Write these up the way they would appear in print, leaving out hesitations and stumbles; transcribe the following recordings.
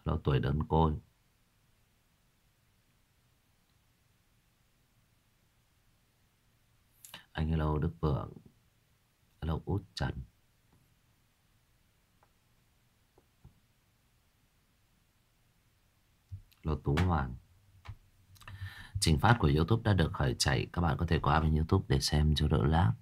Hello tuổi đơn côi. Anh hello Đức Vượng. Hello Út Trần. Hello Tú Hoàng. Trình phát của YouTube đã được khởi chạy. Các bạn có thể qua bên YouTube để xem cho đỡ lag.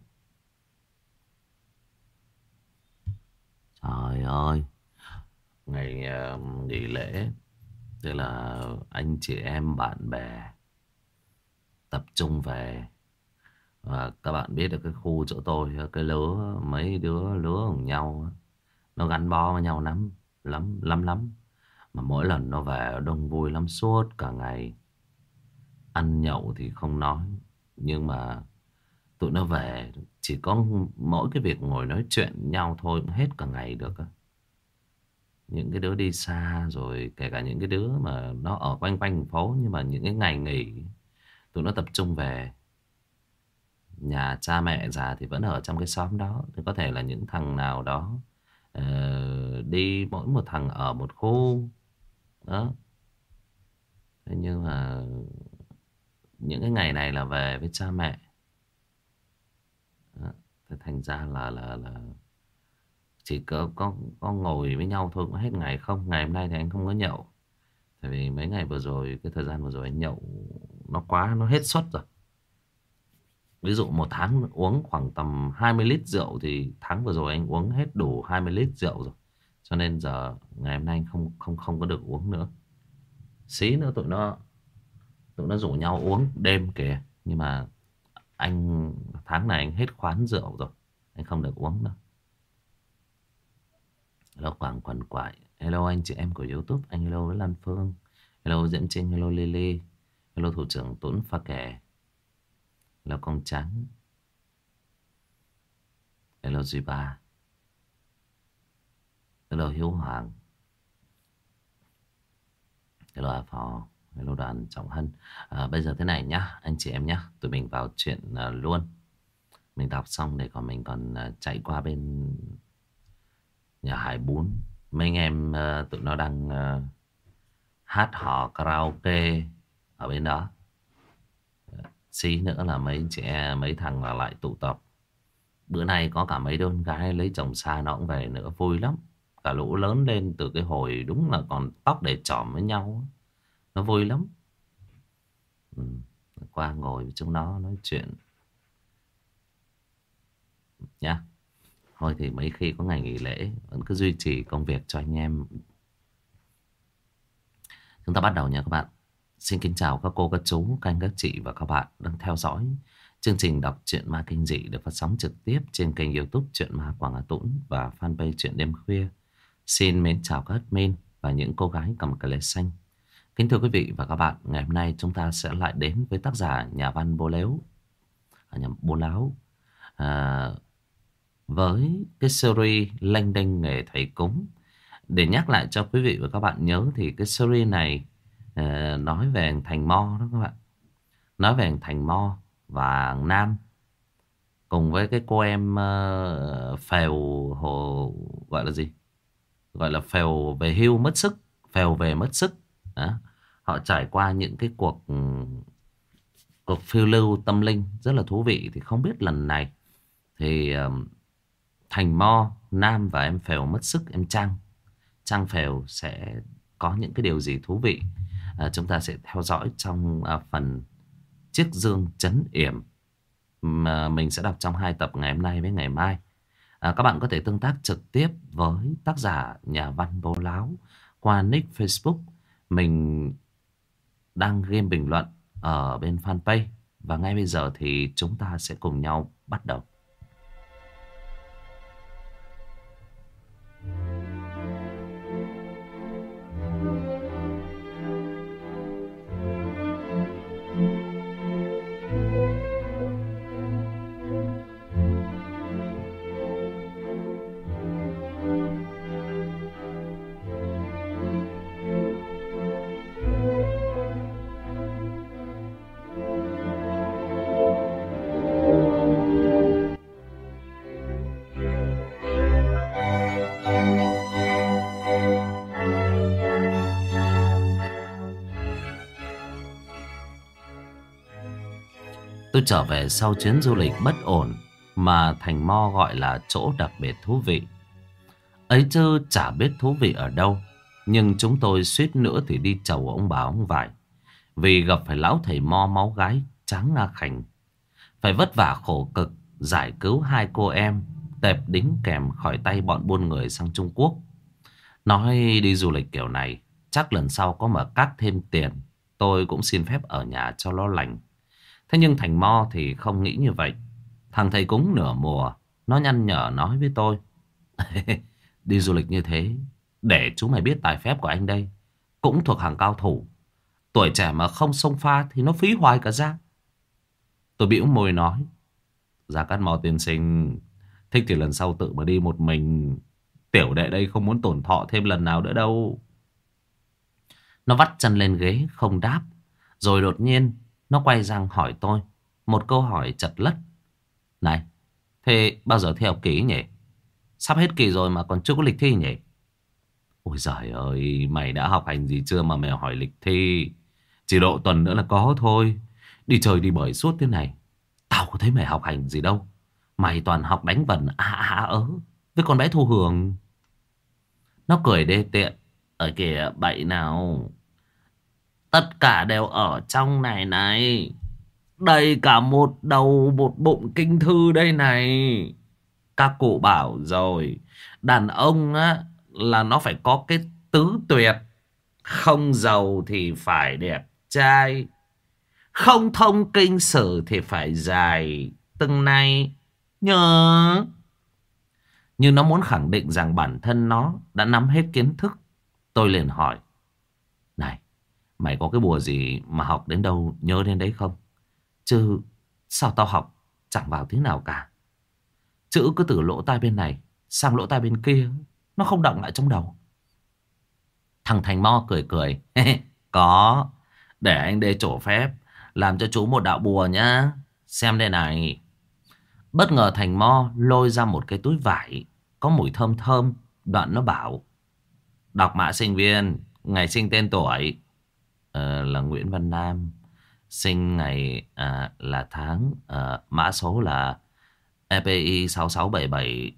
Trời ơi, ngày nghỉ lễ, tức là anh chị em bạn bè tập trung về. Và các bạn biết được cái khu chỗ tôi, cái lứa mấy đứa lứa cùng nhau á, nó gắn bó với nhau lắm, lắm lắm lắm. Mà mỗi lần nó về đông vui lắm, suốt cả ngày. Ăn nhậu thì không nói, nhưng mà tụi nó về chỉ có mỗi cái việc ngồi nói chuyện nhau thôi cũng hết cả ngày được á. Những cái đứa đi xa rồi, kể cả những cái đứa mà nó ở quanh quanh thành phố, nhưng mà những cái ngày nghỉ tụi nó tập trung về nhà cha mẹ già thì vẫn ở trong cái xóm đó. Thì có thể là những thằng nào đó đi mỗi một thằng ở một khu đó. Thế nhưng mà những cái ngày này là về với cha mẹ đó. Thế thành ra là chỉ có ngồi với nhau thôi cũng hết ngày. Không, ngày hôm nay thì anh không có nhậu. Tại vì mấy ngày vừa rồi, cái thời gian vừa rồi anh nhậu nó hết suất rồi. Ví dụ một tháng uống khoảng tầm 20 lít rượu thì tháng vừa rồi anh uống hết đủ 20 lít rượu rồi. Cho nên giờ ngày hôm nay anh không có được uống nữa. Xí nữa tụi nó rủ nhau uống đêm kìa. Nhưng mà anh tháng này anh hết khoán rượu rồi. Anh không được uống nữa. Hello Quảng Quần Quại. Hello anh chị em của YouTube. Anh hello với Lan Phương. Hello Diễm Trinh. Hello Lily. Hello thủ trưởng Tuấn Pha Kè. Hello Công Trắng. Hello Duy Ba. Hello Hiếu Hoàng. Hello A Phò. Hello Đoàn Trọng Hân. Bây giờ thế này nhá, anh chị em nhá. Tụi mình vào chuyện luôn. Mình đọc xong để còn mình còn chạy qua bên nhà Hải Bún. Mấy anh em tụi nó đang hát hò karaoke ở bên đó. Xí nữa là mấy thằng là lại tụ tập. Bữa nay có cả mấy đứa con gái lấy chồng xa nó cũng về nữa, vui lắm. Cả lũ lớn lên từ cái hồi đúng là còn tóc để chỏm với nhau. Nó vui lắm. Ừ. Qua ngồi với chúng nó nói chuyện nha. Thôi thì mấy khi có ngày nghỉ lễ vẫn cứ duy trì công việc cho anh em. Chúng ta bắt đầu nha các bạn. Xin kính chào các cô, các chú, các anh, các chị và các bạn đang theo dõi chương trình đọc truyện ma kinh dị được phát sóng trực tiếp trên kênh YouTube Truyện Ma Quảng Hà Tũng và fanpage Truyện Đêm Khuya. Xin mến chào các admin và những cô gái cầm cờ lê xanh. Kính thưa quý vị và các bạn, ngày hôm nay chúng ta sẽ lại đến với tác giả nhà văn Bố Lếu, nhà Bố Láo, à, với cái series Lênh Đênh Nghề Thầy Cúng. Để nhắc lại cho quý vị và các bạn nhớ thì cái series này nói về anh Thành Mo đó các bạn. Nói về anh Thành Mo và Nam cùng với cái cô em phèo hồ, gọi là gì? Gọi là phèo về hưu mất sức, phèo về mất sức. Đó. Họ trải qua những cái cuộc phiêu lưu tâm linh rất là thú vị. Thì không biết lần này thì Thành Mo, Nam và em phèo mất sức, em Trang phèo sẽ có những cái điều gì thú vị. Chúng ta sẽ theo dõi trong phần Chiếc Dương Trấn Yểm mà mình sẽ đọc trong 2 tập ngày hôm nay với ngày mai. Các bạn có thể tương tác trực tiếp với tác giả nhà văn Bố Láo qua nick Facebook. Mình đang game bình luận ở bên fanpage. Và ngay bây giờ thì chúng ta sẽ cùng nhau bắt đầu. Tôi trở về sau chuyến du lịch bất ổn mà Thành Mo gọi là chỗ đặc biệt thú vị. Ấy chứ chả biết thú vị ở đâu. Nhưng chúng tôi suýt nữa thì đi chầu ông bà ông vải. Vì gặp phải lão thầy Mo máu gái Tráng Nga Khành. Phải vất vả khổ cực giải cứu hai cô em tệp đính kèm khỏi tay bọn buôn người sang Trung Quốc. Nói đi du lịch kiểu này, chắc lần sau có mà cát thêm tiền, tôi cũng xin phép ở nhà cho nó lành. Thế nhưng Thành Mo thì không nghĩ như vậy. Thằng thầy cúng nửa mùa, nó nhăn nhở nói với tôi. Đi du lịch như thế, để chú mày biết tài phép của anh đây. Cũng thuộc hàng cao thủ. Tuổi trẻ mà không xông pha thì nó phí hoài cả ra. Tôi bĩu môi nói. Gia Cát Mo tiên sinh, thích thì lần sau tự mà đi một mình. Tiểu đệ đây không muốn tổn thọ thêm lần nào nữa đâu. Nó vắt chân lên ghế không đáp. Rồi đột nhiên nó quay sang hỏi tôi một câu hỏi chật lất. Này, thế bao giờ thi học kỳ nhỉ? Sắp hết kỳ rồi mà còn chưa có lịch thi nhỉ? Ôi giời ơi, mày đã học hành gì chưa mà mày hỏi lịch thi? Chỉ độ tuần nữa là có thôi. Đi chơi đi bời suốt thế này, tao có thấy mày học hành gì đâu. Mày toàn học đánh vần với con bé Thu Hường. Nó cười đê tiện. Ở kìa bậy nào. Tất cả đều ở trong này này. Đầy cả một đầu một bụng kinh thư đây này. Các cụ bảo rồi, đàn ông á là nó phải có cái tứ tuyệt. Không giàu thì phải đẹp trai, không thông kinh sử thì phải dài. Từng này nhớ. Như nó muốn khẳng định rằng bản thân nó đã nắm hết kiến thức. Tôi liền hỏi. Này, mày có cái bùa gì mà học đến đâu nhớ đến đấy không? Chứ sao tao học chẳng vào thế nào cả. Chữ cứ từ lỗ tai bên này sang lỗ tai bên kia, nó không đọng lại trong đầu. Thằng Thành Mo cười cười. Có, để anh đây trổ phép làm cho chú một đạo bùa nhá. Xem đây này. Bất ngờ Thành Mo lôi ra một cái túi vải có mùi thơm thơm. Đoạn nó bảo. Đọc mã sinh viên, ngày sinh tên tuổi. Là Nguyễn Văn Nam. Sinh ngày là tháng, mã số là EPI 6677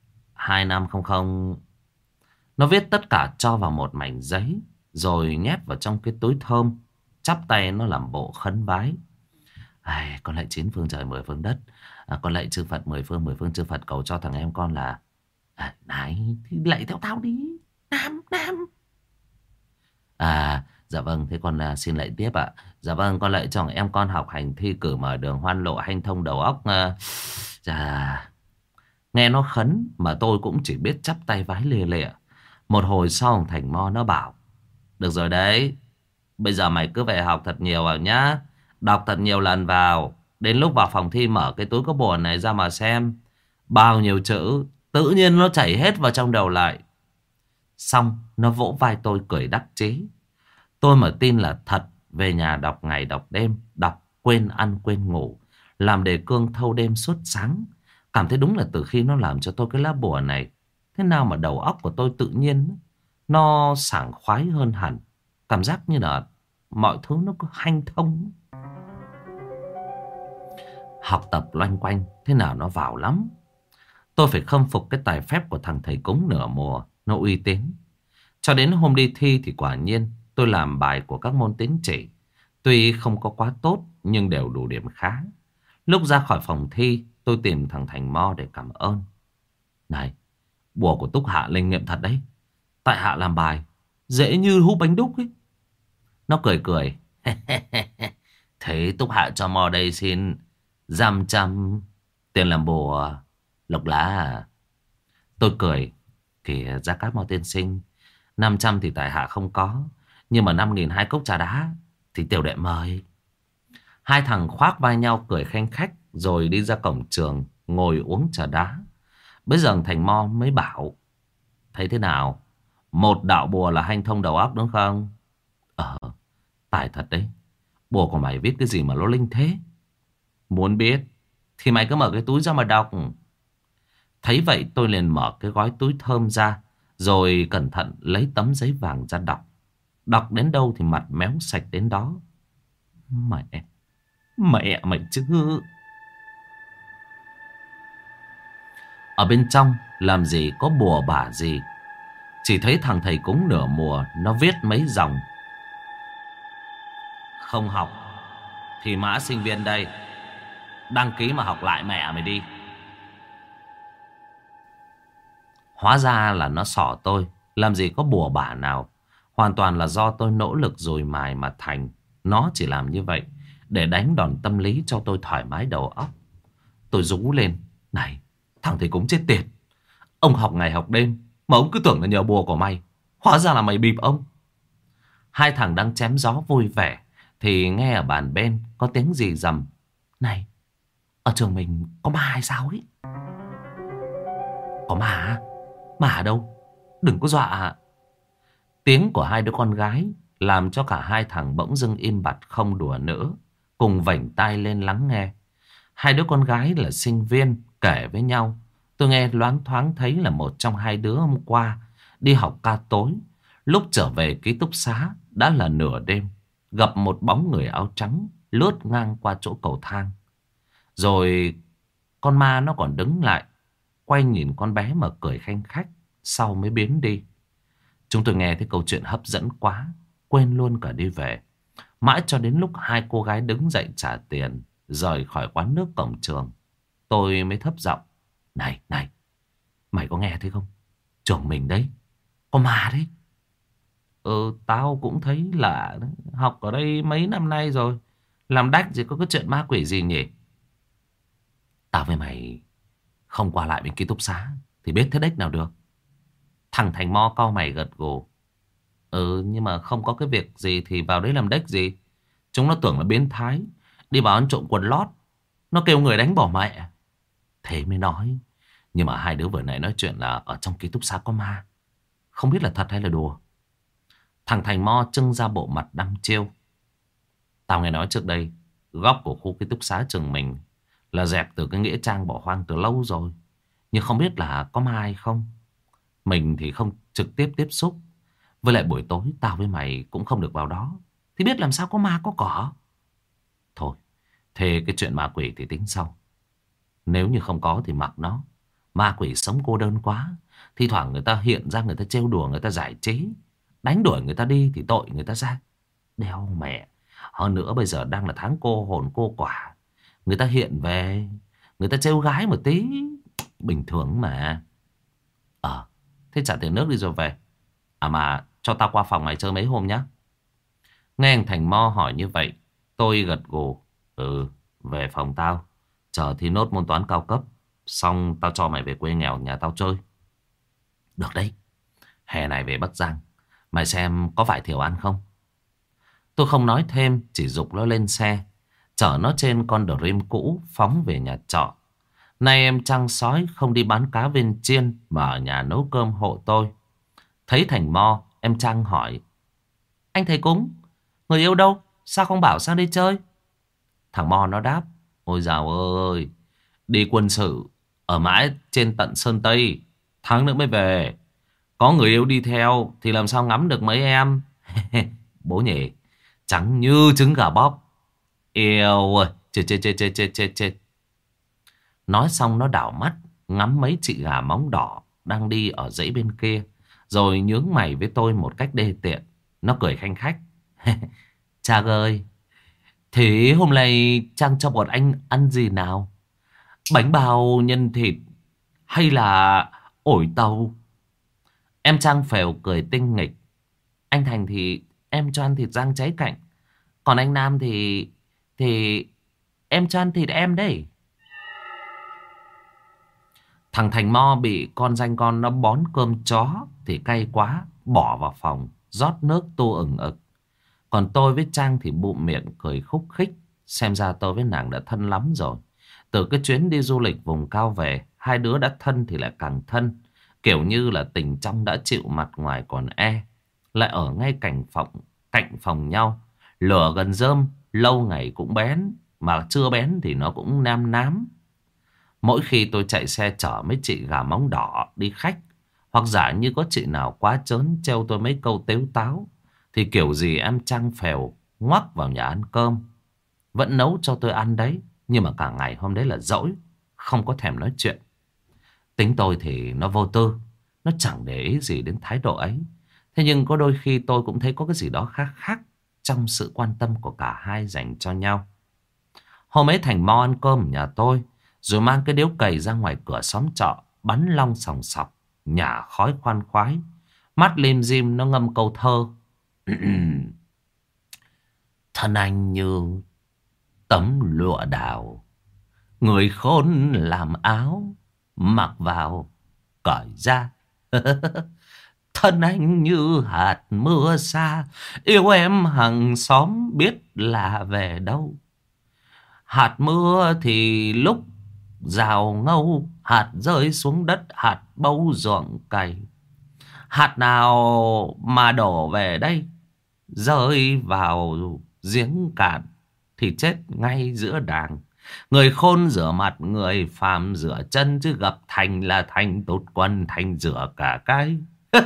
2500. Nó viết tất cả cho vào một mảnh giấy, rồi nhét vào trong cái túi thơm. Chắp tay nó làm bộ khấn vái. Con lạy 9 phương trời 10 phương đất, con lạy chư Phật 10 phương chư Phật, cầu cho thằng em con là này thì lạy theo tao đi. Nam. Dạ vâng, thế con xin lạy tiếp ạ. Dạ vâng, con lạy cho em con học hành thi cử mở đường hoan lộ hanh thông đầu óc. Dạ. Nghe nó khấn mà tôi cũng chỉ biết chắp tay vái lia lịa. Một hồi sau Thành Mo nó bảo. Được rồi đấy, bây giờ mày cứ về học thật nhiều vào nhá. Đọc thật nhiều lần vào. Đến lúc vào phòng thi mở cái túi có bùa này ra mà xem. Bao nhiêu chữ tự nhiên nó chảy hết vào trong đầu lại. Xong nó vỗ vai tôi cười đắc chí. Tôi mà tin là thật. Về nhà đọc ngày đọc đêm. Đọc quên ăn quên ngủ. Làm đề cương thâu đêm suốt sáng. Cảm thấy đúng là từ khi nó làm cho tôi cái lá bùa này, thế nào mà đầu óc của tôi tự nhiên nó sảng khoái hơn hẳn. Cảm giác như là mọi thứ nó có hanh thông. Học tập loanh quanh thế nào nó vào lắm. Tôi phải khâm phục cái tài phép của thằng thầy cúng nửa mùa. Nó uy tín. Cho đến hôm đi thi thì quả nhiên tôi làm bài của các môn tín chỉ. Tuy không có quá tốt nhưng đều đủ điểm khá. Lúc ra khỏi phòng thi, tôi tìm thằng Thành Mo để cảm ơn. Này, bùa của Túc Hạ linh nghiệm thật đấy. Tại Hạ làm bài dễ như hút bánh đúc ấy. Nó cười cười. Thế Túc Hạ cho Mo đây xin 500 tiền làm bùa lộc lá à? Tôi cười. Kìa Gia Cát Mo tiên sinh, 500 thì tại Hạ không có, nhưng mà 5.000 hai cốc trà đá thì tiểu đệ mời. Hai thằng khoác vai nhau cười khanh khách, rồi đi ra cổng trường ngồi uống trà đá. Bây giờ Thành Mo mới bảo. Thấy thế nào? Một đạo bùa là hanh thông đầu óc đúng không? Tài thật đấy. Bùa của mày viết cái gì mà nó linh thế? Muốn biết thì mày cứ mở cái túi ra mà đọc. Thấy vậy tôi liền mở cái gói túi thơm ra, rồi cẩn thận lấy tấm giấy vàng ra đọc. Đọc đến đâu thì mặt méo sạch đến đó. Mẹ, Mẹ mày chứ. Ở bên trong làm gì có bùa bả gì. Chỉ thấy thằng thầy cúng nửa mùa nó viết mấy dòng: không học thì mã sinh viên đây, đăng ký mà học lại mẹ mày đi. Hóa ra là nó xỏ tôi. Làm gì có bùa bả nào. Hoàn toàn là do tôi nỗ lực dồi mài mà thành. Nó chỉ làm như vậy để đánh đòn tâm lý cho tôi thoải mái đầu óc. Tôi rú lên: này, thằng thầy cúng chết tiệt, ông học ngày học đêm mà ông cứ tưởng là nhờ bùa của mày, hóa ra là mày bịp ông. Hai thằng đang chém gió vui vẻ thì nghe ở bàn bên có tiếng gì rầm: này, ở trường mình có ma hay sao ấy? Có ma á? Ma ở đâu? Đừng có dọa. Tiếng của hai đứa con gái làm cho cả hai thằng bỗng dưng im bặt không đùa nữa, cùng vểnh tai lên lắng nghe. Hai đứa con gái là sinh viên kể với nhau. Tôi nghe loáng thoáng thấy là một trong hai đứa hôm qua đi học ca tối, lúc trở về ký túc xá đã là nửa đêm, gặp một bóng người áo trắng lướt ngang qua chỗ cầu thang. Rồi con ma nó còn đứng lại, quay nhìn con bé mà cười khanh khách, sau mới biến đi. Chúng tôi nghe thấy câu chuyện hấp dẫn quá, quên luôn cả đi về. Mãi cho đến lúc hai cô gái đứng dậy trả tiền, rời khỏi quán nước cổng trường, tôi mới thấp giọng: này, này, mày có nghe thấy không? Trường mình đấy, có ma đấy. Tao cũng thấy lạ đấy. Học ở đây mấy năm nay rồi, làm đách gì có cái chuyện ma quỷ gì nhỉ? Tao với mày không qua lại bên ký túc xá thì biết thế đếch nào được. Thằng Thành Mo cau mày gật gù: nhưng mà không có cái việc gì thì vào đấy làm đếch gì. Chúng nó tưởng là biến thái, đi vào ăn trộm quần lót, nó kêu người đánh bỏ mẹ. Thế mới nói. Nhưng mà hai đứa vừa nãy nói chuyện là ở trong ký túc xá có ma, không biết là thật hay là đùa. Thằng Thành Mo trưng ra bộ mặt đăm chiêu: tao nghe nói trước đây góc của khu ký túc xá trường mình là dẹp từ cái nghĩa trang bỏ hoang từ lâu rồi, nhưng không biết là có ma hay không. Mình thì không trực tiếp tiếp xúc, với lại buổi tối tao với mày cũng không được vào đó, thì biết làm sao có ma có cỏ. Thôi, thế cái chuyện ma quỷ thì tính sau. Nếu như không có thì mặc nó. Ma quỷ sống cô đơn quá, thi thoảng người ta hiện ra, người ta trêu đùa, người ta giải trí, đánh đuổi người ta đi thì tội người ta ra. Đeo mẹ. Hơn nữa bây giờ đang là tháng cô hồn cô quả, người ta hiện về, người ta trêu gái một tí, bình thường mà. Thế trả tiền nước đi rồi về. À mà cho tao qua phòng mày chơi mấy hôm nhá. Nghe anh Thành Mo hỏi như vậy, tôi gật gù: về phòng tao, chờ thi nốt môn toán cao cấp xong tao cho mày về quê nghèo nhà tao chơi. Được đấy. Hè này về Bắc Giang, mày xem có vải thiều ăn không? Tôi không nói thêm, chỉ giục nó lên xe, chở nó trên con Dream cũ phóng về nhà trọ. Nay em Trăng sói không đi bán cá viên chiên mà ở nhà nấu cơm hộ tôi. Thấy Thành Mo, em Trăng hỏi: anh thầy cúng, người yêu đâu? Sao không bảo sang đây chơi? Thằng Mo nó đáp: ôi dào ơi, đi quân sự, ở mãi trên tận Sơn Tây, tháng nữa mới về. Có người yêu đi theo thì làm sao ngắm được mấy em. Bố nhỉ, trắng như trứng gà bóp. Yêu ơi, chết chết chết chết chết chết chết. Nói xong nó đảo mắt ngắm mấy chị gà móng đỏ đang đi ở dãy bên kia, rồi nhướng mày với tôi một cách đê tiện. Nó cười khanh khách: Trang ơi, thế hôm nay Trang cho bọn anh ăn gì nào? Bánh bao nhân thịt hay là ổi tàu? Em Trang phèo cười tinh nghịch: anh Thành thì em cho ăn thịt rang cháy cạnh, còn anh Nam thì em cho ăn thịt em đấy. Thằng Thành Mo bị con danh con nó bón cơm chó thì cay quá, bỏ vào phòng rót nước tu ửng ực. Còn tôi với Trang thì bụm miệng cười khúc khích. Xem ra tôi với nàng đã thân lắm rồi. Từ cái chuyến đi du lịch vùng cao về, hai đứa đã thân thì lại càng thân. Kiểu như là tình trong đã chịu, mặt ngoài còn e. Lại ở ngay cạnh phòng nhau. Lửa gần rơm, lâu ngày cũng bén, mà chưa bén thì nó cũng nam nám. Mỗi khi tôi chạy xe chở mấy chị gà móng đỏ đi khách, hoặc giả như có chị nào quá trớn trêu tôi mấy câu tếu táo, thì kiểu gì em Trăng phèo ngoắc vào nhà ăn cơm. vẫn nấu cho tôi ăn đấy. Nhưng mà cả ngày hôm đấy là dỗi, không có thèm nói chuyện. Tính tôi thì nó vô tư, nó chẳng để ý gì đến thái độ ấy. Thế nhưng có đôi khi tôi cũng thấy có cái gì đó khác khác trong sự quan tâm của cả hai dành cho nhau. Hôm ấy Thành mau ăn cơm ở nhà tôi, rồi mang cái điếu cày ra ngoài cửa xóm trọ, bắn long sòng sọc, nhả khói khoan khoái. Mắt lim dim nó ngâm câu thơ. Thân anh như tấm lụa đào, người khôn làm áo, mặc vào cởi ra. Thân anh như hạt mưa xa, yêu em hàng xóm biết là về đâu. Hạt mưa thì lúc rào ngâu, hạt rơi xuống đất, hạt bâu ruộng cày. Hạt nào mà đổ về đây, rơi vào giếng cạn thì chết ngay giữa đàng. Người khôn rửa mặt, người phàm rửa chân, chứ gặp Thành là Thành tụt quần, Thành rửa cả cái.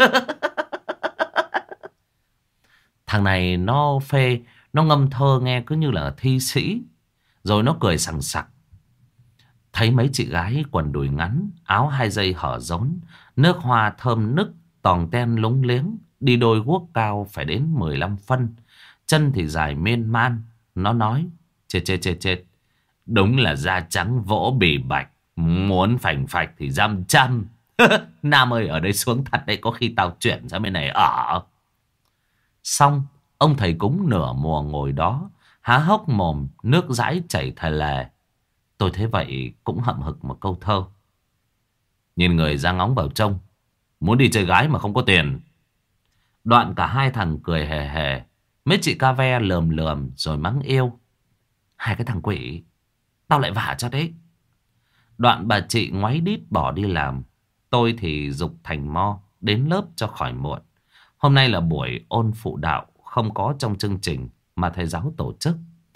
Thằng này nó phê, nó ngâm thơ nghe cứ như là thi sĩ. Rồi nó cười sằng sặc. Thấy mấy chị gái quần đùi ngắn, áo 2 dây hở rốn, nước hoa thơm nức, tòng ten lúng liếng, đi đôi guốc cao phải đến 15 phân, chân thì dài miên man. Nó nói: chết chết chết chết, đúng là da trắng vỗ bì bạch, muốn phành phạch thì dăm trăm. Nam ơi, ở đây xuống thật đấy, có khi tao chuyển ra bên này ở. Xong, ông thầy cúng nửa mùa ngồi đó, há hốc mồm, nước dãi chảy thề lề. Tôi thấy vậy cũng hậm hực một câu thơ. Nhìn người ra ngóng vào trông, muốn đi chơi gái mà không có tiền. Đoạn cả hai thằng cười hề hề. Mấy chị ca ve lườm lườm rồi mắng yêu: hai cái thằng quỷ, tao lại vả cho đấy. Đoạn bà chị ngoáy đít bỏ đi làm. Tôi thì giục Thành Mo đến lớp cho khỏi muộn. Hôm nay là buổi ôn phụ đạo, không có trong chương trình mà thầy giáo tổ chức.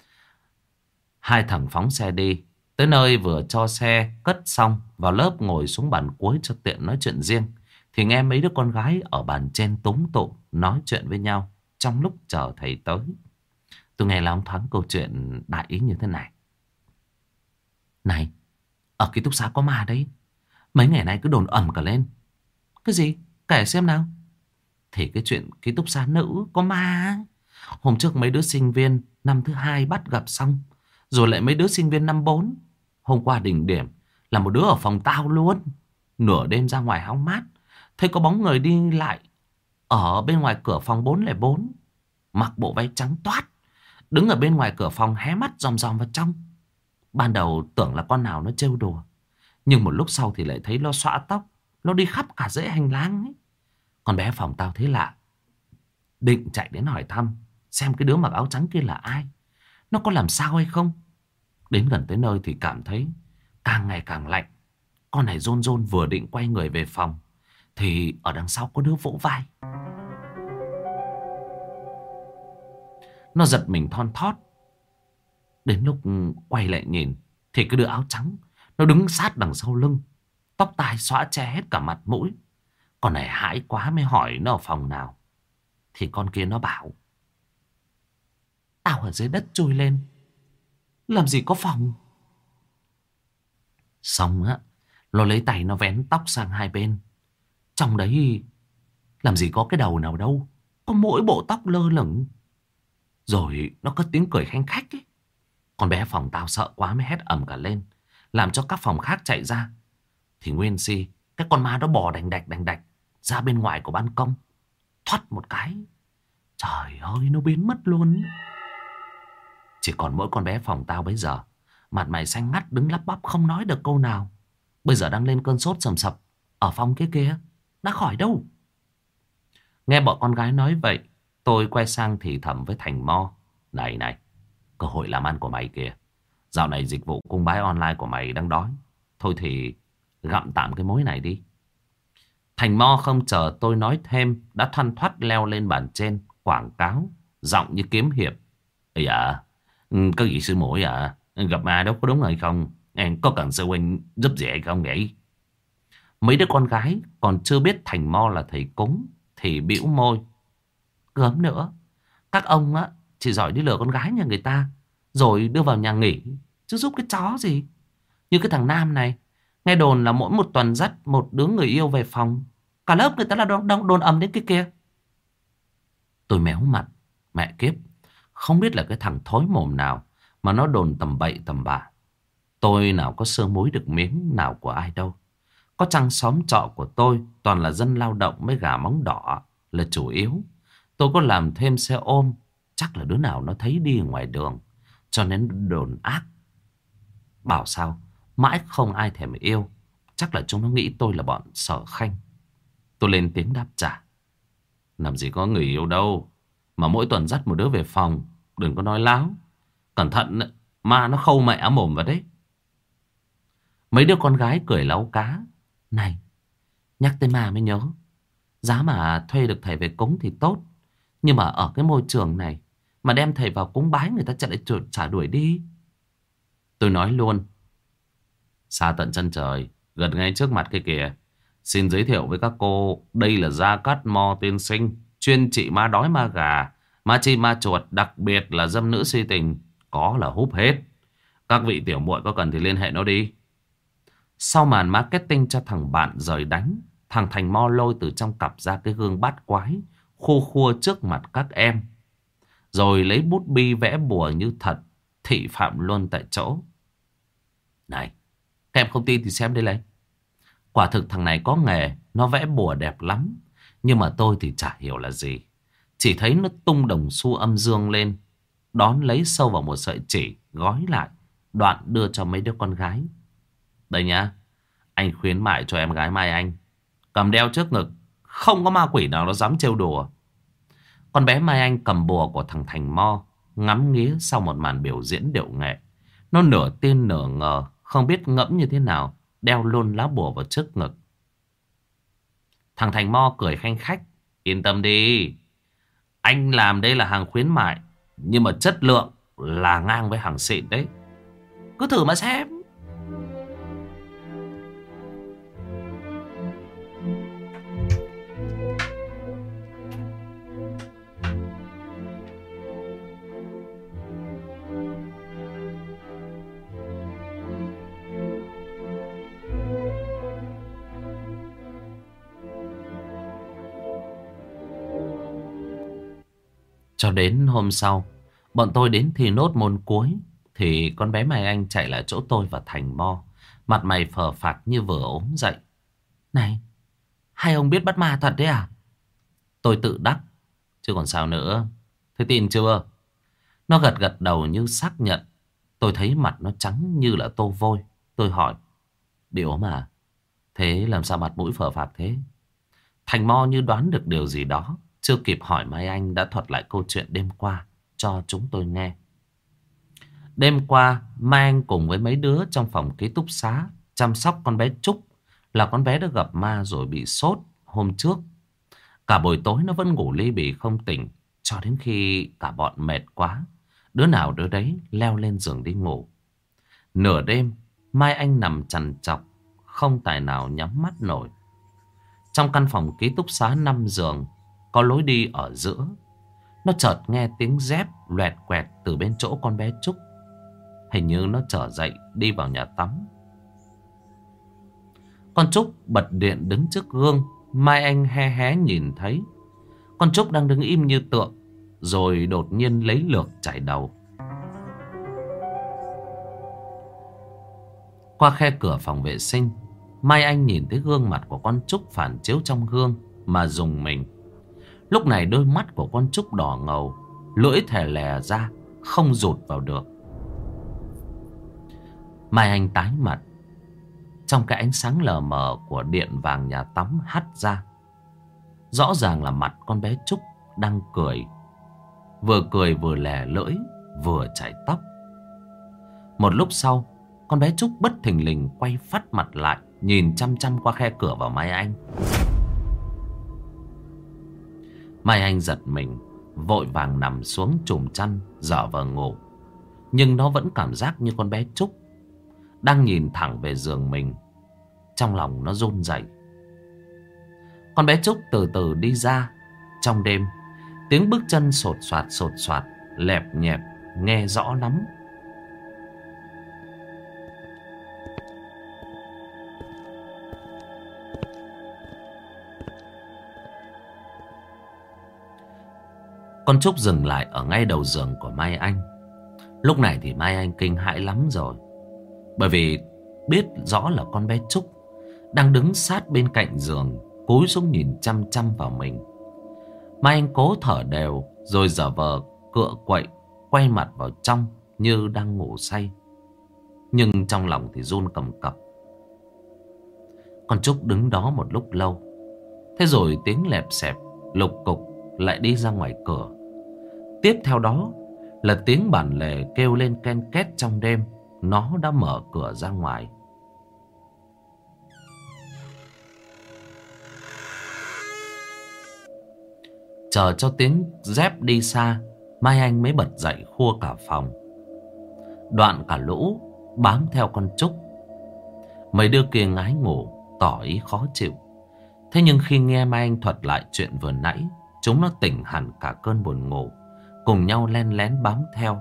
Hai thằng phóng xe đi. Tới nơi vừa cho xe cất xong, vào lớp ngồi xuống bàn cuối cho tiện nói chuyện riêng, thì nghe mấy đứa con gái ở bàn trên túm tụm nói chuyện với nhau trong lúc chờ thầy tới. Tôi nghe loáng thoáng câu chuyện đại ý như thế này: này, ở ký túc xá có ma đấy. Mấy ngày nay cứ đồn ầm cả lên. Cái gì? Kể xem nào. Thì cái chuyện ký túc xá nữ có ma. Hôm trước mấy đứa sinh viên năm thứ 2 bắt gặp xong, rồi lại mấy đứa sinh viên năm 4. Hôm qua đỉnh điểm là một đứa ở phòng tao luôn. Nửa đêm ra ngoài hóng mát, thấy có bóng người đi lại ở bên ngoài cửa phòng 404, mặc bộ váy trắng toát, đứng ở bên ngoài cửa phòng hé mắt dòm dòm vào trong. Ban đầu tưởng là con nào nó trêu đùa, nhưng một lúc sau thì lại thấy nó xõa tóc, nó đi khắp cả dãy hành lang ấy. Con bé phòng tao thấy lạ, định chạy đến hỏi thăm xem cái đứa mặc áo trắng kia là ai, nó có làm sao hay không. Đến gần tới nơi thì cảm thấy càng ngày càng lạnh. Con này rôn rôn vừa định quay người về phòng, thì ở đằng sau có đứa vỗ vai. Nó giật mình thon thót. Đến lúc quay lại nhìn thì cái đứa áo trắng nó đứng sát đằng sau lưng, tóc tai xõa che hết cả mặt mũi. Con này hãi quá mới hỏi nó ở phòng nào. Thì con kia nó bảo: tao ở dưới đất chui lên, làm gì có phòng. Xong á, nó lấy tay nó vén tóc sang hai bên. Trong đấy làm gì có cái đầu nào đâu, có mỗi bộ tóc lơ lửng. Rồi nó cất tiếng cười khanh khách ấy. Con bé phòng tao sợ quá mới hét ầm cả lên, làm cho các phòng khác chạy ra. Thì nguyên si cái con ma đó bò đành đạch ra bên ngoài của ban công. Thoát một cái, trời ơi, nó biến mất luôn. Chỉ còn mỗi con bé phòng tao bây giờ, mặt mày xanh ngắt đứng lắp bắp không nói được câu nào. Bây giờ đang lên cơn sốt sầm sập ở phòng kia kìa, đã khỏi đâu. Nghe bọn con gái nói vậy, tôi quay sang thì thầm với Thành Mo: này này, cơ hội làm ăn của mày kìa. Dạo này dịch vụ cung bái online của mày đang đói. Thôi thì gặm tạm cái mối này đi. Thành Mo không chờ tôi nói thêm, đã thoăn thoắt leo lên bàn trên quảng cáo, giọng như kiếm hiệp: ây dạ, có gì sư muội à, gặp ma đâu có đúng hay không? Em có cần sư huynh giúp gì hay không vậy? Mấy đứa con gái còn chưa biết Thành Mo là thầy cúng thì bĩu môi: gớm nữa, các ông á chỉ giỏi đi lừa con gái nhà người ta, rồi đưa vào nhà nghỉ. Chứ giúp cái chó gì. Như cái thằng Nam này, nghe đồn là mỗi một tuần dắt một đứa người yêu về phòng. Cả lớp người ta là đồn ầm đến cái kia. Tôi méo mặt. Mẹ kiếp, không biết là cái thằng thối mồm nào mà nó đồn tầm bậy tầm bạ. Tôi nào có sơ mối được miếng nào của ai đâu. Có chăng xóm trọ của tôi toàn là dân lao động với gà móng đỏ là chủ yếu. Tôi có làm thêm xe ôm, chắc là đứa nào nó thấy đi ngoài đường, cho nên đồn ác. Bảo sao mãi không ai thèm yêu. Chắc là chúng nó nghĩ tôi là bọn Sở Khanh. Tôi lên tiếng đáp trả. Làm gì có người yêu đâu, mà mỗi tuần dắt một đứa về phòng. Đừng có nói láo. Cẩn thận, ma nó khâu mẹ mồm vào đấy. Mấy đứa con gái cười láu cá. Này, nhắc tới ma mới nhớ. Giá mà thuê được thầy về cúng thì tốt. Nhưng mà ở cái môi trường này mà đem thầy vào cúng bái, người ta chả đuổi đi. Tôi nói luôn. Xa tận chân trời, gần ngay trước mặt kia kìa. Xin giới thiệu với các cô, đây là Gia Cát Mo tiên sinh, chuyên trị ma đói ma gà, ma chi ma chuột, đặc biệt là dâm nữ si tình. Có là húp hết. Các vị tiểu muội có cần thì liên hệ nó đi. Sau màn marketing cho thằng bạn rời đánh, thằng Thành Mo lôi từ trong cặp ra cái gương bát quái, khua khua trước mặt các em. Rồi lấy bút bi vẽ bùa như thật, thị phạm luôn tại chỗ. Này, các em không tin thì xem đây này. Quả thực thằng này có nghề, nó vẽ bùa đẹp lắm. Nhưng mà tôi thì chả hiểu là gì. Chỉ thấy nó tung đồng xu âm dương lên, đón lấy sâu vào một sợi chỉ, gói lại, đoạn đưa cho mấy đứa con gái. Đây nhá, anh khuyến mại cho em gái Mai Anh, cầm đeo trước ngực, không có ma quỷ nào nó dám trêu đùa. Con bé Mai Anh cầm bùa của thằng Thành Mo, ngắm nghía sau một màn biểu diễn điệu nghệ. Nó nửa tin nửa ngờ, không biết ngẫm như thế nào, đeo luôn lá bùa vào trước ngực. Thằng Thành Mo cười khanh khách. Yên tâm đi, anh làm đây là hàng khuyến mại, nhưng mà chất lượng là ngang với hàng xịn đấy. Cứ thử mà xem. Cho đến hôm sau, bọn tôi đến thi nốt môn cuối, thì con bé Mai Anh chạy lại chỗ tôi và Thành Mo, mặt mày phờ phạc như vừa ốm dậy. Này, hai ông biết bắt ma thật đấy à? Tôi tự đắc. Chứ còn sao nữa. Thế tin chưa? Nó gật gật đầu như xác nhận. Tôi thấy mặt nó trắng như là tô vôi. Tôi hỏi. Điểu mà. Thế làm sao mặt mũi phờ phạc thế? Thành Mo như đoán được điều gì đó. Chưa kịp hỏi Mai Anh đã thuật lại câu chuyện đêm qua cho chúng tôi nghe. Đêm qua, Mai Anh cùng với mấy đứa trong phòng ký túc xá chăm sóc con bé Trúc, là con bé đã gặp ma rồi bị sốt hôm trước. Cả buổi tối nó vẫn ngủ li bì không tỉnh, cho đến khi cả bọn mệt quá, đứa nào đứa đấy leo lên giường đi ngủ. Nửa đêm, Mai Anh nằm trằn trọc, không tài nào nhắm mắt nổi. Trong căn phòng ký túc xá 5 giường, có lối đi ở giữa. Nó chợt nghe tiếng dép loẹt quẹt từ bên chỗ con bé Trúc. Hình như nó trở dậy đi vào nhà tắm. Con Trúc bật điện đứng trước gương. Mai Anh hé hé nhìn thấy con Trúc đang đứng im như tượng, rồi đột nhiên lấy lược chải đầu. Qua khe cửa phòng vệ sinh, Mai Anh nhìn thấy gương mặt của con Trúc phản chiếu trong gương mà rùng mình. Lúc này đôi mắt của con Trúc đỏ ngầu, lưỡi thè lè ra, không rụt vào được. Mai Anh tái mặt. Trong cái ánh sáng lờ mờ của điện vàng nhà tắm hắt ra, rõ ràng là mặt con bé Trúc đang cười vừa lè lưỡi, vừa chải tóc. Một lúc sau, con bé Trúc bất thình lình quay phắt mặt lại, nhìn chăm chăm qua khe cửa vào Mai Anh. Mai Anh giật mình, vội vàng nằm xuống chùm chăn, dở vào ngủ. Nhưng nó vẫn cảm giác như con bé Trúc đang nhìn thẳng về giường mình. Trong lòng nó run rẩy. Con bé Trúc từ từ đi ra. Trong đêm, tiếng bước chân sột soạt, lẹp nhẹp, nghe rõ lắm. Con Trúc dừng lại ở ngay đầu giường của Mai Anh. Lúc này thì Mai Anh kinh hãi lắm rồi. Bởi vì biết rõ là con bé Trúc đang đứng sát bên cạnh giường, cúi xuống nhìn chăm chăm vào mình. Mai Anh cố thở đều, rồi giả vờ cựa quậy, quay mặt vào trong như đang ngủ say. Nhưng trong lòng thì run cầm cập. Con Trúc đứng đó một lúc lâu. Thế rồi tiếng lẹp xẹp, lục cục lại đi ra ngoài cửa. Tiếp theo đó là tiếng bản lề kêu lên ken két trong đêm. Nó đã mở cửa ra ngoài. Chờ cho tiếng dép đi xa, Mai Anh mới bật dậy khua cả phòng. Đoạn cả lũ bám theo con Trúc. Mấy đứa kia ngái ngủ, tỏ ý khó chịu. Thế nhưng khi nghe Mai Anh thuật lại chuyện vừa nãy, chúng nó tỉnh hẳn cả cơn buồn ngủ, cùng nhau len lén bám theo.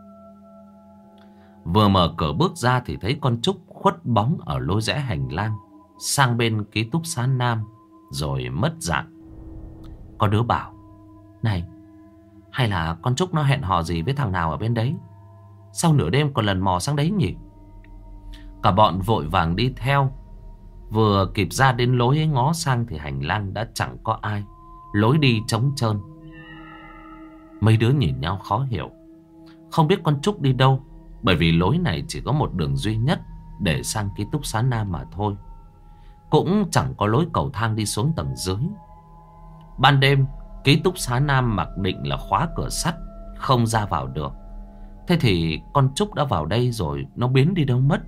Vừa mở cửa bước ra thì thấy con Trúc khuất bóng ở lối rẽ hành lang sang bên ký túc xá nam, rồi mất dạng. Có đứa bảo: này, hay là con Trúc nó hẹn hò gì với thằng nào ở bên đấy? Sau nửa đêm còn lần mò sang đấy nhỉ? Cả bọn vội vàng đi theo. Vừa kịp ra đến lối ấy ngó sang thì hành lang đã chẳng có ai, lối đi trống trơn. Mấy đứa nhìn nhau khó hiểu, không biết con Trúc đi đâu, bởi vì lối này chỉ có một đường duy nhất để sang ký túc xá nam mà thôi. Cũng chẳng có lối cầu thang đi xuống tầng dưới. Ban đêm ký túc xá nam mặc định là khóa cửa sắt, không ra vào được. Thế thì con Trúc đã vào đây rồi, nó biến đi đâu mất?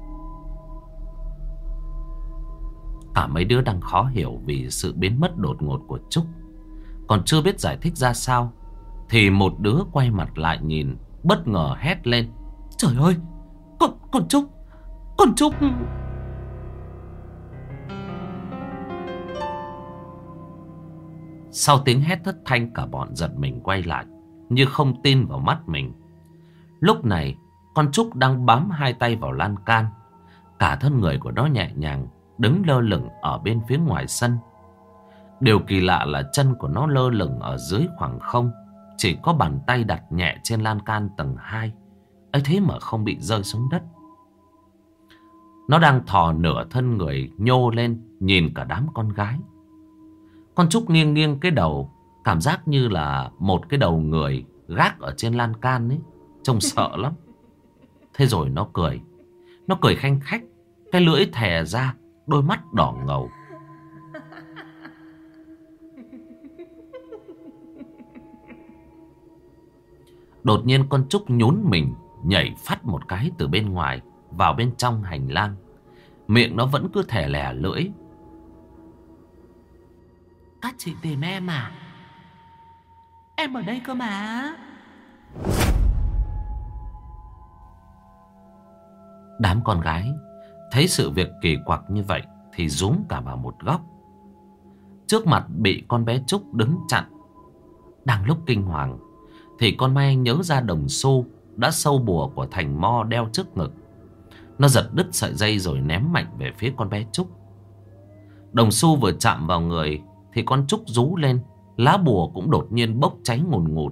Cả mấy đứa đang khó hiểu vì sự biến mất đột ngột của Trúc. Còn chưa biết giải thích ra sao thì một đứa quay mặt lại nhìn, bất ngờ hét lên: trời ơi, con Trúc, con Trúc! Sau tiếng hét thất thanh, cả bọn giật mình quay lại, như không tin vào mắt mình. Lúc này con Trúc đang bám hai tay vào lan can. Cả thân người của nó nhẹ nhàng đứng lơ lửng ở bên phía ngoài sân. Điều kỳ lạ là chân của nó lơ lửng ở dưới khoảng không, chỉ có bàn tay đặt nhẹ trên lan can tầng 2 ấy thế mà không bị rơi xuống đất. Nó đang thò nửa thân người nhô lên nhìn cả đám con gái. Con Trúc nghiêng nghiêng cái đầu, cảm giác như là một cái đầu người gác ở trên lan can ấy, trông sợ lắm. Thế rồi nó cười. Nó cười khanh khách, cái lưỡi thè ra, đôi mắt đỏ ngầu. Đột nhiên con Trúc nhún mình, nhảy phắt một cái từ bên ngoài vào bên trong hành lang. Miệng nó vẫn cứ thè lè lưỡi: các chị tìm em à? Em ở đây cơ mà. Đám con gái thấy sự việc kỳ quặc như vậy thì rúm cả vào một góc. Trước mặt bị con bé Trúc đứng chặn. Đang lúc kinh hoàng thì con Mai Anh nhớ ra đồng xu đã sâu bùa của Thành Mo đeo trước ngực. Nó giật đứt sợi dây rồi ném mạnh về phía con bé Trúc. Đồng xu vừa chạm vào người thì con Trúc rú lên. Lá bùa cũng đột nhiên bốc cháy ngùn ngụt.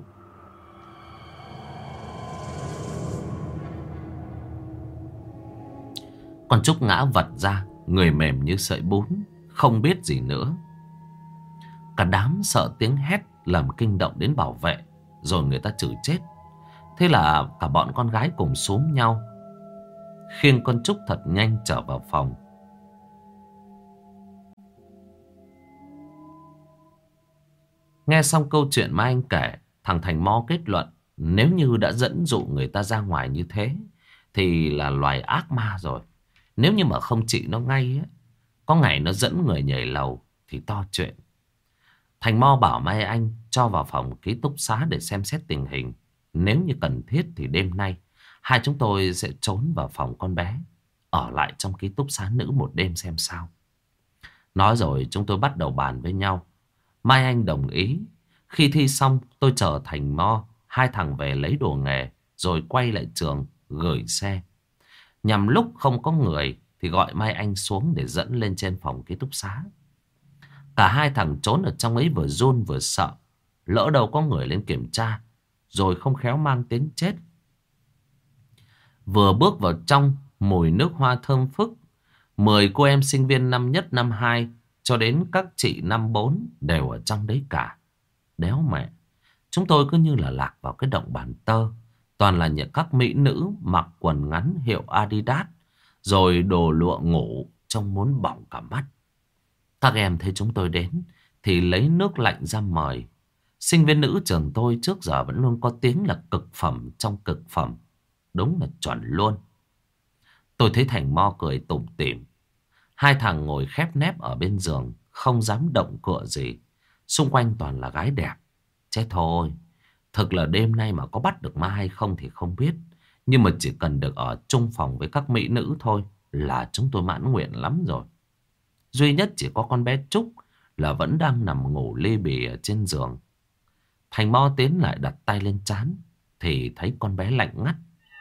Con Trúc ngã vật ra, người mềm như sợi bún, không biết gì nữa. Cả đám sợ tiếng hét làm kinh động đến bảo vệ, rồi người ta chửi chết. Thế là cả bọn con gái cùng xúm nhau khiêng con Trúc thật nhanh trở vào phòng. Nghe xong câu chuyện mà anh kể, thằng Thành Mo kết luận nếu như đã dẫn dụ người ta ra ngoài như thế thì là loài ác ma rồi. Nếu như mà không trị nó ngay á, có ngày nó dẫn người nhảy lầu thì to chuyện. Thành Mo bảo Mai Anh cho vào phòng ký túc xá để xem xét tình hình. Nếu như cần thiết thì đêm nay hai chúng tôi sẽ trốn vào phòng con bé, ở lại trong ký túc xá nữ một đêm xem sao. Nói rồi chúng tôi bắt đầu bàn với nhau. Mai Anh đồng ý. Khi thi xong tôi chờ Thành Mo, hai thằng về lấy đồ nghề, rồi quay lại trường gửi xe. Nhằm lúc không có người thì gọi Mai Anh xuống để dẫn lên trên phòng ký túc xá. Cả hai thằng trốn ở trong ấy vừa run vừa sợ. Lỡ đâu có người lên kiểm tra, rồi không khéo mang tiếng chết. Vừa bước vào trong, mùi nước hoa thơm phức. 10 cô em sinh viên năm nhất năm 2 cho đến các chị năm 4 đều ở trong đấy cả. Đéo mẹ, chúng tôi cứ như là lạc vào cái động bàn tơ. Toàn là những các mỹ nữ mặc quần ngắn hiệu Adidas, rồi đồ lụa ngủ trông muốn bỏng cả mắt. Các em thấy chúng tôi đến thì lấy nước lạnh ra mời. Sinh viên nữ trường tôi trước giờ vẫn luôn có tiếng là cực phẩm trong cực phẩm. Đúng là chuẩn luôn. Tôi thấy Thành Mo cười tủm tỉm. Hai thằng ngồi khép nép ở bên giường, không dám động cựa gì. Xung quanh toàn là gái đẹp. Chết thôi, thực là đêm nay mà có bắt được ma hay không thì không biết. Nhưng mà chỉ cần được ở chung phòng với các mỹ nữ thôi là chúng tôi mãn nguyện lắm rồi. Duy nhất chỉ có con bé Trúc là vẫn đang nằm ngủ lê bì ở trên giường. Thành Mo tiến lại đặt tay lên trán thì thấy con bé lạnh ngắt.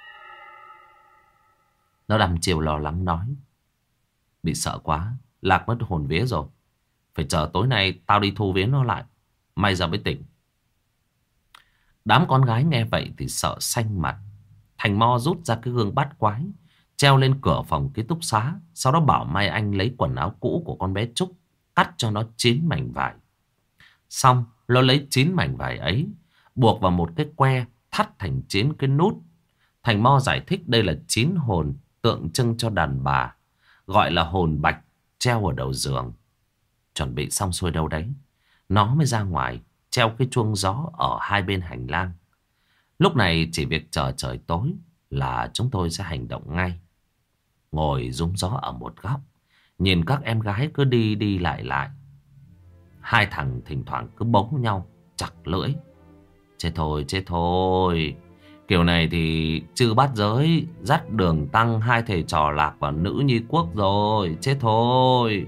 Nó đăm chiều lo lắng nói: bị sợ quá, lạc mất hồn vía rồi. Phải chờ tối nay tao đi thu vía nó lại, may ra mới tỉnh. Đám con gái nghe vậy thì sợ xanh mặt. Thành Mo rút ra cái gương bát quái, treo lên cửa phòng ký túc xá. Sau đó bảo Mai Anh lấy quần áo cũ của con bé Trúc, cắt cho nó 9 mảnh vải. Xong nó lấy 9 mảnh vải ấy buộc vào một cái que, thắt thành 9 cái nút. Thành Mo giải thích đây là 9 hồn tượng trưng cho đàn bà, gọi là hồn bạch, treo ở đầu giường. Chuẩn bị xong xuôi đâu đấy, nó mới ra ngoài treo cái chuông gió ở hai bên hành lang. Lúc này chỉ việc chờ trời tối là chúng tôi sẽ hành động ngay. Ngồi rúm gió ở một góc, nhìn các em gái cứ đi đi lại lại. Hai thằng thỉnh thoảng cứ bấu nhau chặt lưỡi. Chết thôi, chết thôi. Kiểu này thì chư bát giới dắt đường tăng hai thầy trò lạc vào nữ nhi quốc rồi. Chết thôi.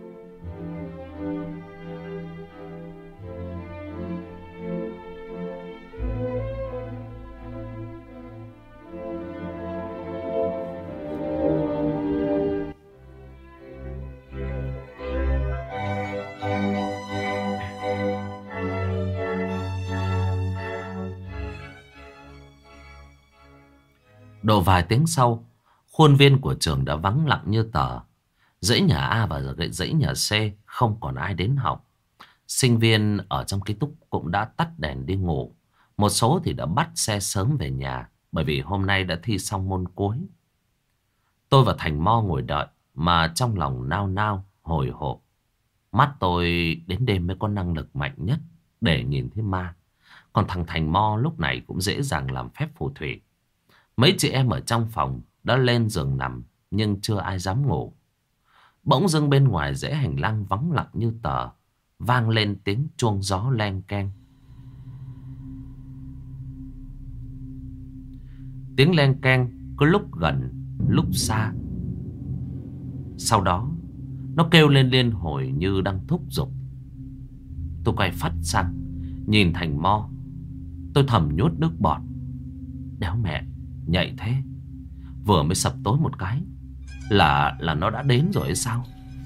Độ vài tiếng sau, khuôn viên của trường đã vắng lặng như tờ. Dãy nhà A và dãy nhà C không còn ai đến học. Sinh viên ở trong ký túc cũng đã tắt đèn đi ngủ. Một số thì đã bắt xe sớm về nhà, bởi vì hôm nay đã thi xong môn cuối. Tôi và Thành Mo ngồi đợi mà trong lòng nao nao hồi hộp. Mắt tôi đến đêm mới có năng lực mạnh nhất để nhìn thấy ma. Còn thằng Thành Mo lúc này cũng dễ dàng làm phép phù thủy. Mấy chị em ở trong phòng đã lên giường nằm, nhưng chưa ai dám ngủ. Bỗng dưng bên ngoài dãy hành lang vắng lặng như tờ, vang lên tiếng chuông gió leng keng. Tiếng leng keng có lúc gần, lúc xa. Sau đó nó kêu lên liên hồi như đang thúc giục. Tôi quay phắt sang nhìn Thành Mo. Tôi thầm nhốt nước bọt. Đéo mẹ, nhạy thế. Vừa mới sập tối một cái là nó đã đến rồi hay sao?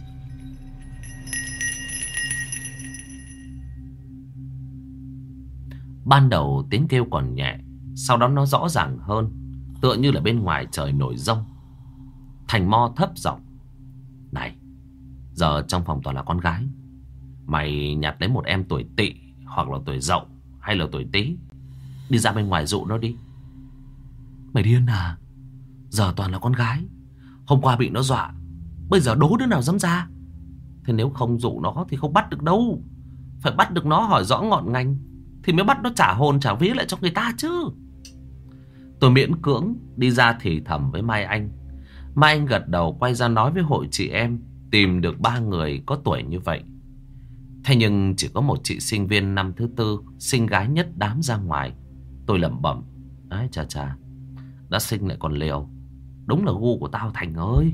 Ban đầu tiếng kêu còn nhẹ, sau đó nó rõ ràng hơn, tựa như là bên ngoài trời nổi giông. Thành Mo thấp giọng: này, giờ trong phòng toàn là con gái. Mày nhặt lấy một em tuổi Tỵ, hoặc là tuổi Dậu, hay là tuổi Tý, đi ra bên ngoài dụ nó đi. Mày điên à? Giờ toàn là con gái. Hôm qua bị nó dọa, bây giờ đố đứa nào dám ra. Thế nếu không dụ nó thì không bắt được đâu. Phải bắt được nó hỏi rõ ngọn ngành thì mới bắt nó trả hồn trả vía lại cho người ta chứ. Tôi miễn cưỡng đi ra thì thầm với Mai Anh. Mai Anh gật đầu quay ra nói với hội chị em tìm được 3 người có tuổi như vậy. Thế nhưng chỉ có một chị sinh viên năm thứ 4, xinh gái nhất đám ra ngoài. Tôi lẩm bẩm: ái chà chà, đã xinh lại còn liều. Đúng là gu của tao Thành ơi.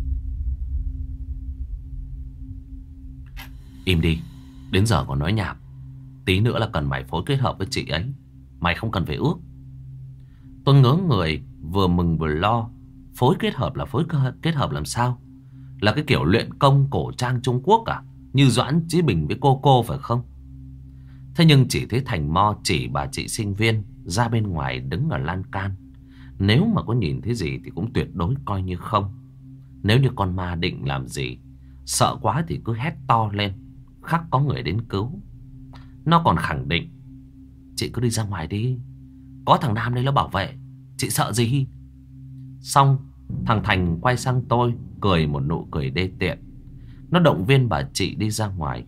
Im đi, đến giờ còn nói nhảm. Tí nữa là cần mày phối kết hợp với chị ấy. Mày không cần phải ước. Tôi ngớ người, vừa mừng vừa lo. Phối kết hợp là phối kết hợp làm sao? Là cái kiểu luyện công cổ trang Trung Quốc à? Như Doãn Chí Bình với cô phải không? Thế nhưng chỉ thấy Thành Mo chỉ bà chị sinh viên ra bên ngoài đứng ở lan can. Nếu mà có nhìn thấy gì thì cũng tuyệt đối coi như không. Nếu như con ma định làm gì, sợ quá thì cứ hét to lên, khắc có người đến cứu. Nó còn khẳng định: chị cứ đi ra ngoài đi, có thằng Nam đây nó bảo vệ, chị sợ gì. Xong, thằng Thành quay sang tôi, cười một nụ cười đê tiện. Nó động viên bà chị đi ra ngoài.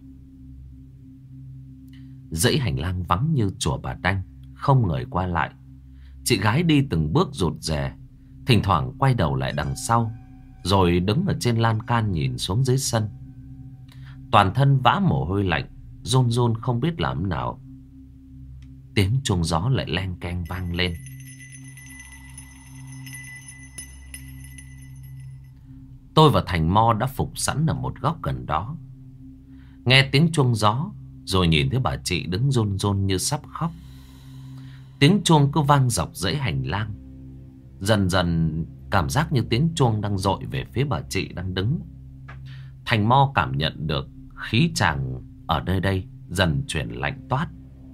Dãy hành lang vắng như chùa Bà Đanh, không người qua lại. Chị gái đi từng bước rụt rè, thỉnh thoảng quay đầu lại đằng sau, rồi đứng ở trên lan can nhìn xuống dưới sân. Toàn thân vã mồ hôi lạnh, run run không biết làm nào. Tiếng chuông gió lại len keng vang lên. Tôi và Thành Mo đã phục sẵn ở một góc gần đó. Nghe tiếng chuông gió, rồi nhìn thấy bà chị đứng run run như sắp khóc. Tiếng chuông cứ vang dọc dãy hành lang. Dần dần cảm giác như tiếng chuông đang dội về phía bà chị đang đứng. Thành Mo cảm nhận được khí chàng ở nơi đây dần chuyển lạnh toát.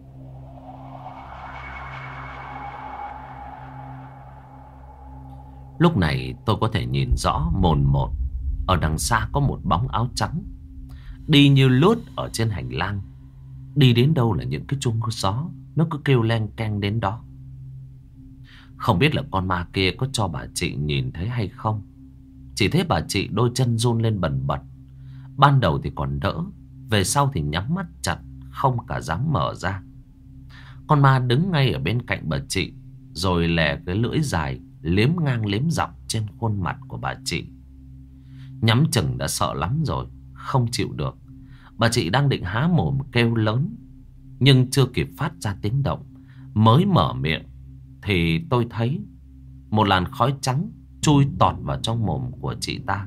Lúc này tôi có thể nhìn rõ mồn một. Ở đằng xa có một bóng áo trắng đi như lướt ở trên hành lang. Đi đến đâu là những cái chuông gió nó cứ kêu len keng đến đó. Không biết là con ma kia có cho bà chị nhìn thấy hay không. Chỉ thấy bà chị đôi chân run lên bần bật. Ban đầu thì còn đỡ, về sau thì nhắm mắt chặt, không cả dám mở ra. Con ma đứng ngay ở bên cạnh bà chị, rồi lè cái lưỡi dài liếm ngang liếm dọc trên khuôn mặt của bà chị. Nhắm chừng đã sợ lắm rồi, không chịu được. Bà chị đang định há mồm kêu lớn, nhưng chưa kịp phát ra tiếng động, mới mở miệng thì tôi thấy một làn khói trắng chui tọt vào trong mồm của chị ta.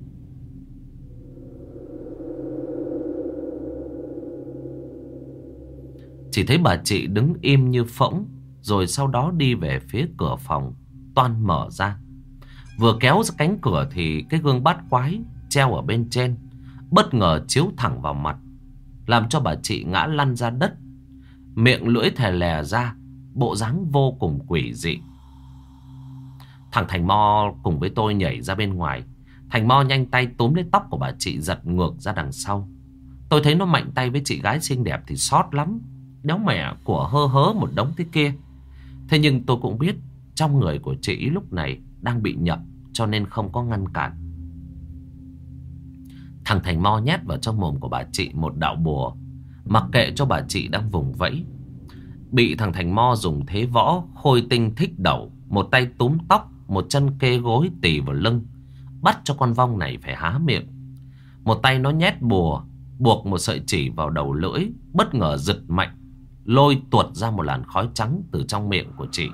Chỉ thấy bà chị đứng im như phỗng, rồi sau đó đi về phía cửa phòng toan mở ra. Vừa kéo ra cánh cửa thì cái gương bát quái treo ở bên trên bất ngờ chiếu thẳng vào mặt, làm cho bà chị ngã lăn ra đất, miệng lưỡi thè lè ra, bộ dáng vô cùng quỷ dị. Thằng Thành Mo cùng với tôi nhảy ra bên ngoài. Thành Mo nhanh tay túm lấy tóc của bà chị giật ngược ra đằng sau. Tôi thấy nó mạnh tay với chị gái xinh đẹp thì sót lắm, đéo mẹ của hơ hớ một đống thế kia. Thế nhưng tôi cũng biết trong người của chị lúc này đang bị nhập, cho nên không có ngăn cản. Thằng Thành Mo nhét vào trong mồm của bà chị một đạo bùa, mặc kệ cho bà chị đang vùng vẫy. Bị thằng Thành Mo dùng thế võ khôi tinh thích đẩu, một tay túm tóc, một chân kê gối tì vào lưng, bắt cho con vong này phải há miệng. Một tay nó nhét bùa, buộc một sợi chỉ vào đầu lưỡi, bất ngờ giật mạnh, lôi tuột ra một làn khói trắng từ trong miệng của chị.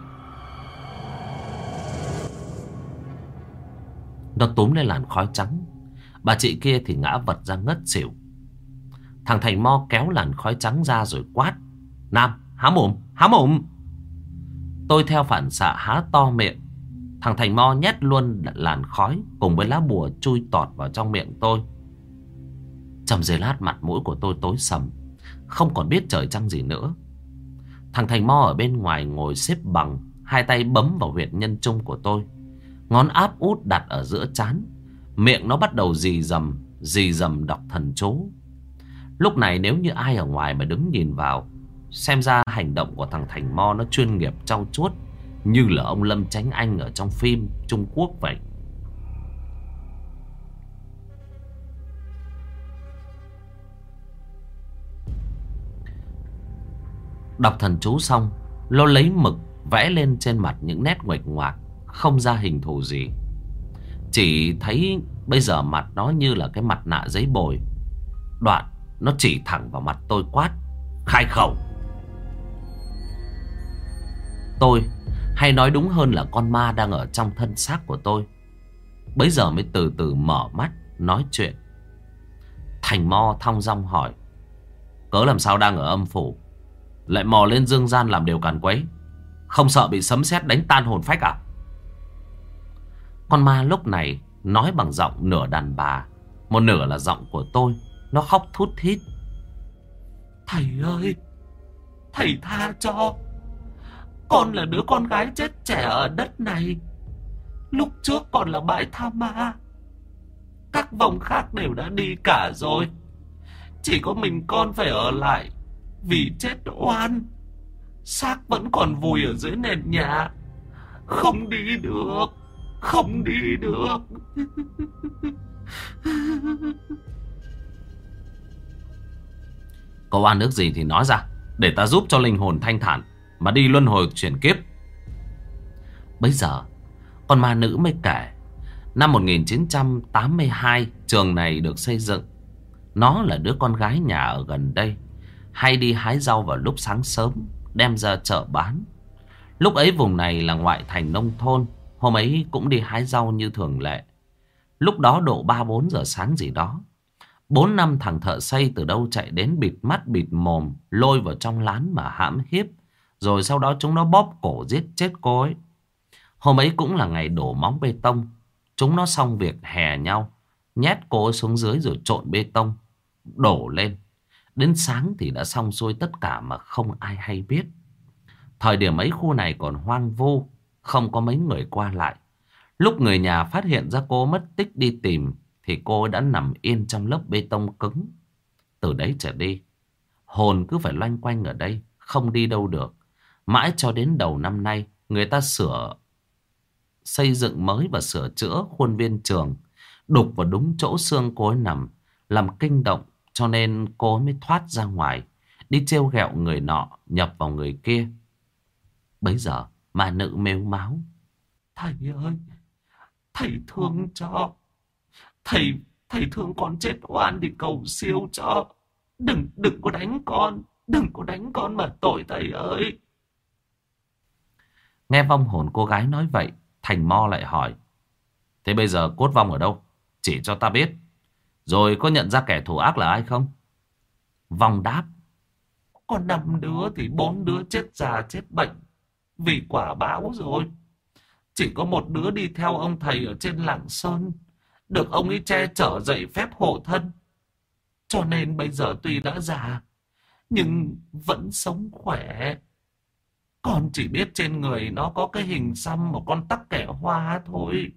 Nó túm lên làn khói trắng, bà chị kia thì ngã vật ra ngất xỉu. Thằng Thành Mo kéo làn khói trắng ra rồi quát: Nam, há mồm, há mồm. Tôi theo phản xạ há to miệng. Thằng Thành Mo nhét luôn làn khói cùng với lá bùa chui tọt vào trong miệng tôi. Trong giây lát mặt mũi của tôi tối sầm, không còn biết trời trăng gì nữa. Thằng Thành Mo ở bên ngoài ngồi xếp bằng, hai tay bấm vào huyệt nhân trung của tôi, ngón áp út đặt ở giữa trán. Miệng nó bắt đầu rì rầm đọc thần chú. Lúc này nếu như ai ở ngoài mà đứng nhìn vào, xem ra hành động của thằng Thành Mo nó chuyên nghiệp trau chuốt, như là ông Lâm Chánh Anh ở trong phim Trung Quốc vậy. Đọc thần chú xong, nó lấy mực vẽ lên trên mặt những nét nguệch ngoạc, không ra hình thù gì. Chỉ thấy bây giờ mặt nó như là cái mặt nạ giấy bồi. Đoạn nó chỉ thẳng vào mặt tôi quát: Khai khẩu. Tôi, hay nói đúng hơn là con ma đang ở trong thân xác của tôi, bấy giờ mới từ từ mở mắt nói chuyện. Thành Mo thong dong hỏi: Cớ làm sao đang ở âm phủ lại mò lên dương gian làm điều càn quấy, không sợ bị sấm sét đánh tan hồn phách à? Con ma lúc này nói bằng giọng nửa đàn bà, một nửa là giọng của tôi. Nó khóc thút thít: Thầy ơi, thầy tha cho. Con là đứa con gái chết trẻ ở đất này. Lúc trước còn là bãi tha ma. Các vong khác đều đã đi cả rồi. Chỉ có mình con phải ở lại vì chết oan. Xác vẫn còn vùi ở dưới nền nhà. Không đi được. Không đi được. Có oan ức gì thì nói ra, để ta giúp cho linh hồn thanh thản mà đi luân hồi chuyển kiếp. Bây giờ con ma nữ mới kể, năm 1982 trường này được xây dựng. Nó là đứa con gái nhà ở gần đây, hay đi hái rau vào lúc sáng sớm đem ra chợ bán. Lúc ấy vùng này là ngoại thành nông thôn. Hôm ấy cũng đi hái rau như thường lệ. Lúc đó độ 3-4 giờ sáng gì đó, 4-5 thằng thợ xây từ đâu chạy đến bịt mắt bịt mồm, lôi vào trong lán mà hãm hiếp. Rồi sau đó chúng nó bóp cổ giết chết cô ấy. Hôm ấy cũng là ngày đổ móng bê tông. Chúng nó xong việc hè nhau, nhét cô ấy xuống dưới rồi trộn bê tông, đổ lên. Đến sáng thì đã xong xuôi tất cả mà không ai hay biết. Thời điểm ấy khu này còn hoang vu, không có mấy người qua lại. Lúc người nhà phát hiện ra cô mất tích đi tìm thì cô đã nằm yên trong lớp bê tông cứng. Từ đấy trở đi, hồn cứ phải loanh quanh ở đây, không đi đâu được. Mãi cho đến đầu năm nay, người ta xây dựng mới và sửa chữa khuôn viên trường, đục vào đúng chỗ xương cô ấy nằm, làm kinh động, cho nên cô ấy mới thoát ra ngoài, đi trêu ghẹo người nọ, nhập vào người kia. Bấy giờ ma nữ mếu máo: Thầy ơi, thầy thương cho. Thầy thương con chết oan thì cầu siêu cho. Đừng có đánh con. Đừng có đánh con mà tội thầy ơi. Nghe vong hồn cô gái nói vậy, Thành Mo lại hỏi: Thế bây giờ cốt vong ở đâu? Chỉ cho ta biết. Rồi có nhận ra kẻ thù ác là ai không? Vong đáp: Có 5 đứa thì 4 đứa chết già chết bệnh vì quả báo rồi. Chỉ có một đứa đi theo ông thầy ở trên làng Sơn, được ông ấy che chở dạy phép hộ thân. Cho nên bây giờ tuy đã già nhưng vẫn sống khỏe. Con chỉ biết trên người nó có cái hình xăm một con tắc kẻ hoa thôi.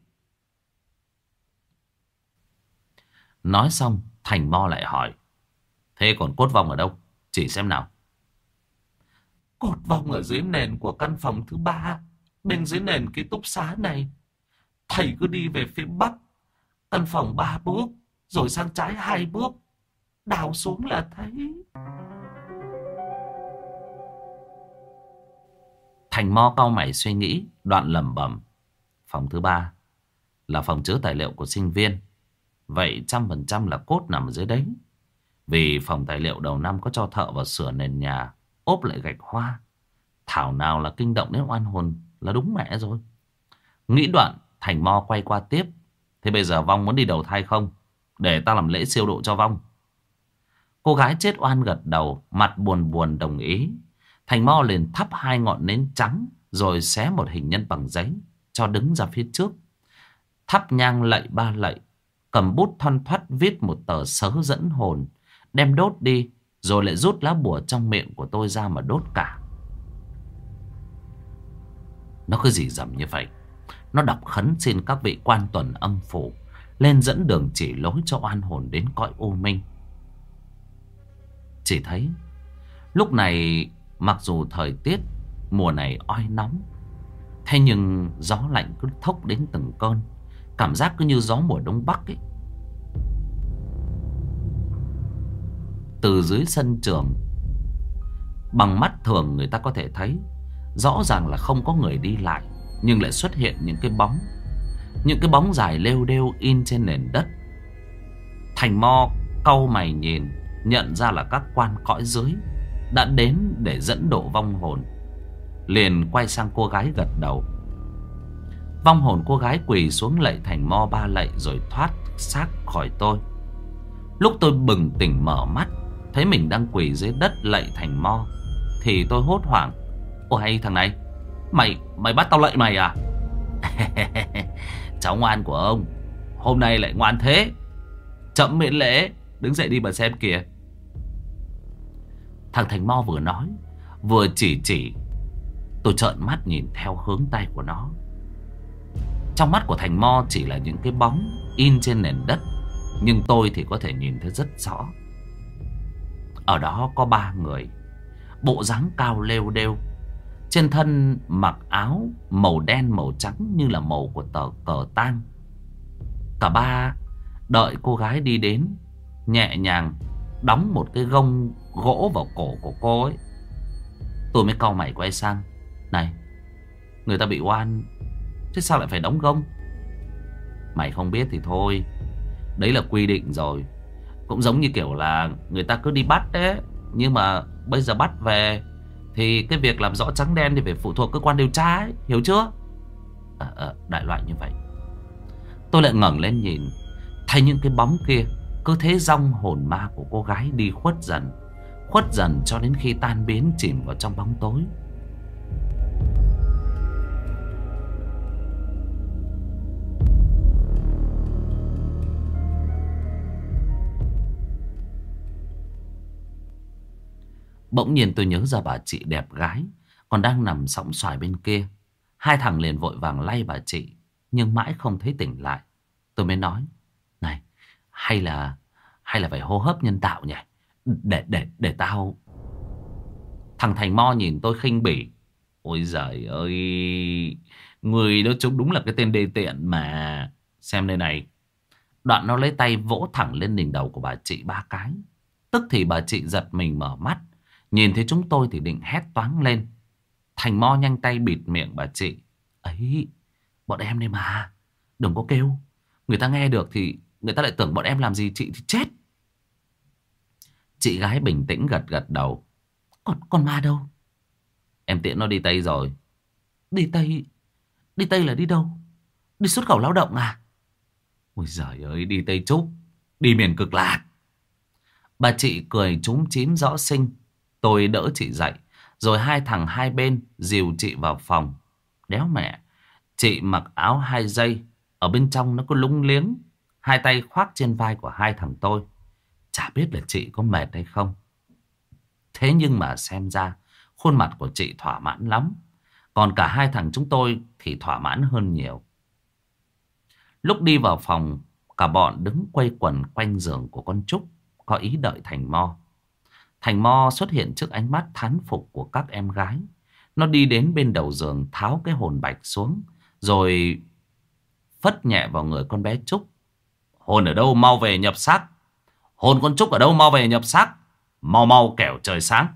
Nói xong, Thành Mo lại hỏi: Thế còn cốt vong ở đâu? Chỉ xem nào. Cột vong ở dưới nền của căn phòng thứ 3, bên dưới nền ký túc xá này. Thầy cứ đi về phía bắc, căn phòng 3 bước, rồi sang trái 2 bước, đào xuống là thấy. Thành Mo cau mày suy nghĩ, đoạn lẩm bẩm: Phòng thứ 3 là phòng chứa tài liệu của sinh viên. Vậy 100% là cốt nằm ở dưới đấy. Vì phòng tài liệu đầu năm có cho thợ vào sửa nền nhà, ốp lại gạch hoa. Thảo nào là kinh động đến oan hồn là đúng mẹ rồi. Nghĩ đoạn, Thành Mo quay qua tiếp: Thế bây giờ vong muốn đi đầu thai không? Để ta làm lễ siêu độ cho vong. Cô gái chết oan gật đầu, mặt buồn buồn đồng ý. Thành Mo liền thắp 2 ngọn nến trắng, rồi xé một hình nhân bằng giấy, cho đứng ra phía trước. Thắp nhang lạy 3 lạy, cầm bút thoăn thoắt viết một tờ sớ dẫn hồn, đem đốt đi, rồi lại rút lá bùa trong miệng của tôi ra mà đốt cả. Nó cứ rì rầm như vậy. Nó đọc khấn xin các vị quan tuần âm phủ lên dẫn đường chỉ lối cho oan hồn đến cõi u minh. Chỉ thấy lúc này mặc dù thời tiết mùa này oi nóng, thế nhưng gió lạnh cứ thốc đến từng cơn, cảm giác cứ như gió mùa đông bắc ấy. Từ dưới sân trường, bằng mắt thường người ta có thể thấy rõ ràng là không có người đi lại, nhưng lại xuất hiện những cái bóng. Những cái bóng dài lêu đêu in trên nền đất. Thành Mo cau mày nhìn, nhận ra là các quan cõi dưới đã đến để dẫn độ vong hồn. Liền quay sang cô gái gật đầu. Vong hồn cô gái quỳ xuống lạy Thành Mo 3 lạy rồi thoát xác khỏi tôi. Lúc tôi bừng tỉnh mở mắt, thấy mình đang quỳ dưới đất lạy Thành Mo, thì tôi hốt hoảng: Ôi hay thằng này, Mày bắt tao lạy mày à? Cháu ngoan của ông hôm nay lại ngoan thế. Chậm miễn lễ, đứng dậy đi mà xem kìa. Thằng Thành Mo vừa nói, Vừa chỉ, tôi trợn mắt nhìn theo hướng tay của nó. Trong mắt của thằng Mo chỉ là những cái bóng in trên nền đất, nhưng tôi thì có thể nhìn thấy rất rõ. Ở đó có 3 người, bộ dáng cao lêu đêu, trên thân mặc áo màu đen màu trắng như là màu của tờ cờ tang. Cả ba đợi cô gái đi đến, nhẹ nhàng đóng một cái gông gỗ vào cổ của cô ấy. Tôi mới cau mày quay sang. Này, người ta bị oan, thế sao lại phải đóng gông? Mày không biết thì thôi, đấy là quy định rồi. Cũng giống như kiểu là người ta cứ đi bắt đấy, nhưng mà bây giờ bắt về thì cái việc làm rõ trắng đen thì phải phụ thuộc cơ quan điều tra ấy, hiểu chưa? Đại loại như vậy. Tôi lại ngẩng lên nhìn, thấy những cái bóng kia cứ thế dong hồn ma của cô gái đi khuất dần cho đến khi tan biến chìm vào trong bóng tối. Bỗng nhiên tôi nhớ ra bà chị đẹp gái còn đang nằm sõng soài bên kia. Hai thằng liền vội vàng lay bà chị, nhưng mãi không thấy tỉnh lại. Tôi mới nói, này, hay là phải hô hấp nhân tạo nhỉ? Để tao. Thằng Thành Mo nhìn tôi khinh bỉ. Ôi giời ơi, người đó trông đúng là cái tên đê tiện mà. Xem đây này. Đoạn nó lấy tay vỗ thẳng lên đỉnh đầu của bà chị 3 cái. Tức thì bà chị giật mình mở mắt, nhìn thấy chúng tôi thì định hét toáng lên. Thành Mo nhanh tay bịt miệng bà chị. Ấy, bọn em đây mà, đừng có kêu. Người ta nghe được thì người ta lại tưởng bọn em làm gì chị thì chết. Chị gái bình tĩnh gật gật đầu. Con ma đâu? Em tiễn nó đi Tây rồi. Đi Tây? Đi Tây là đi đâu? Đi xuất khẩu lao động à? Ôi giời ơi, đi Tây Trúc, đi miền Cực Lạc. Bà chị cười chúm chím rõ xinh. Tôi đỡ chị dậy, rồi hai thằng hai bên dìu chị vào phòng. Đéo mẹ, chị mặc áo 2 dây, ở bên trong nó có lúng liếng, hai tay khoác trên vai của hai thằng tôi. Chả biết là chị có mệt hay không. Thế nhưng mà xem ra khuôn mặt của chị thỏa mãn lắm. Còn cả hai thằng chúng tôi thì thỏa mãn hơn nhiều. Lúc đi vào phòng, cả bọn đứng quây quần quanh giường của con Trúc, có ý đợi Thành Mo. Thành Mo xuất hiện trước ánh mắt thán phục của các em gái. Nó đi đến bên đầu giường, tháo cái hồn bạch xuống, rồi phất nhẹ vào người con bé Trúc. Hồn ở đâu mau về nhập xác. Hồn con Trúc ở đâu mau về nhập xác. Mau mau kẻo trời sáng.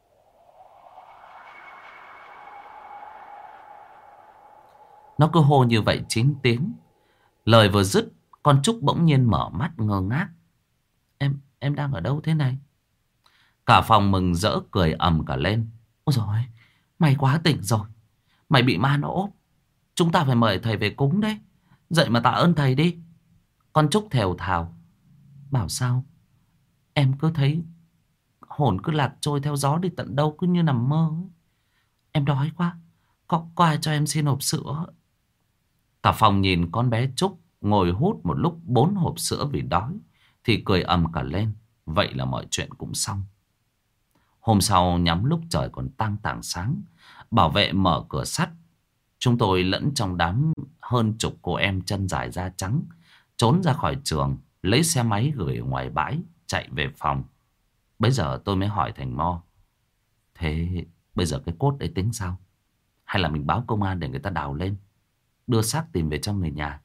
Nó cứ hô như vậy 9 tiếng. Lời vừa dứt, con Trúc bỗng nhiên mở mắt ngơ ngác. Em đang ở đâu thế này? Cả phòng mừng rỡ cười ầm cả lên. Ôi dồi ôi, mày quá tỉnh rồi. Mày bị ma nó ốp. Chúng ta phải mời thầy về cúng đấy. Dậy mà tạ ơn thầy đi. Con Trúc thều thào. Bảo sao? Em cứ thấy hồn cứ lạc trôi theo gió đi tận đâu, cứ như nằm mơ ấy. Em đói quá. Có ai cho em xin hộp sữa? Cả phòng nhìn con bé Trúc ngồi hút một lúc 4 hộp sữa vì đói thì cười ầm cả lên. Vậy là mọi chuyện cũng xong. Hôm sau nhắm lúc trời còn tang tảng sáng, bảo vệ mở cửa sắt. Chúng tôi lẫn trong đám hơn chục cô em chân dài da trắng trốn ra khỏi trường, lấy xe máy gửi ở ngoài bãi, chạy về phòng. Bây giờ tôi mới hỏi Thành Mo. Thế bây giờ cái cốt đấy tính sao? Hay là mình báo công an để người ta đào lên, đưa xác tìm về cho người nhà?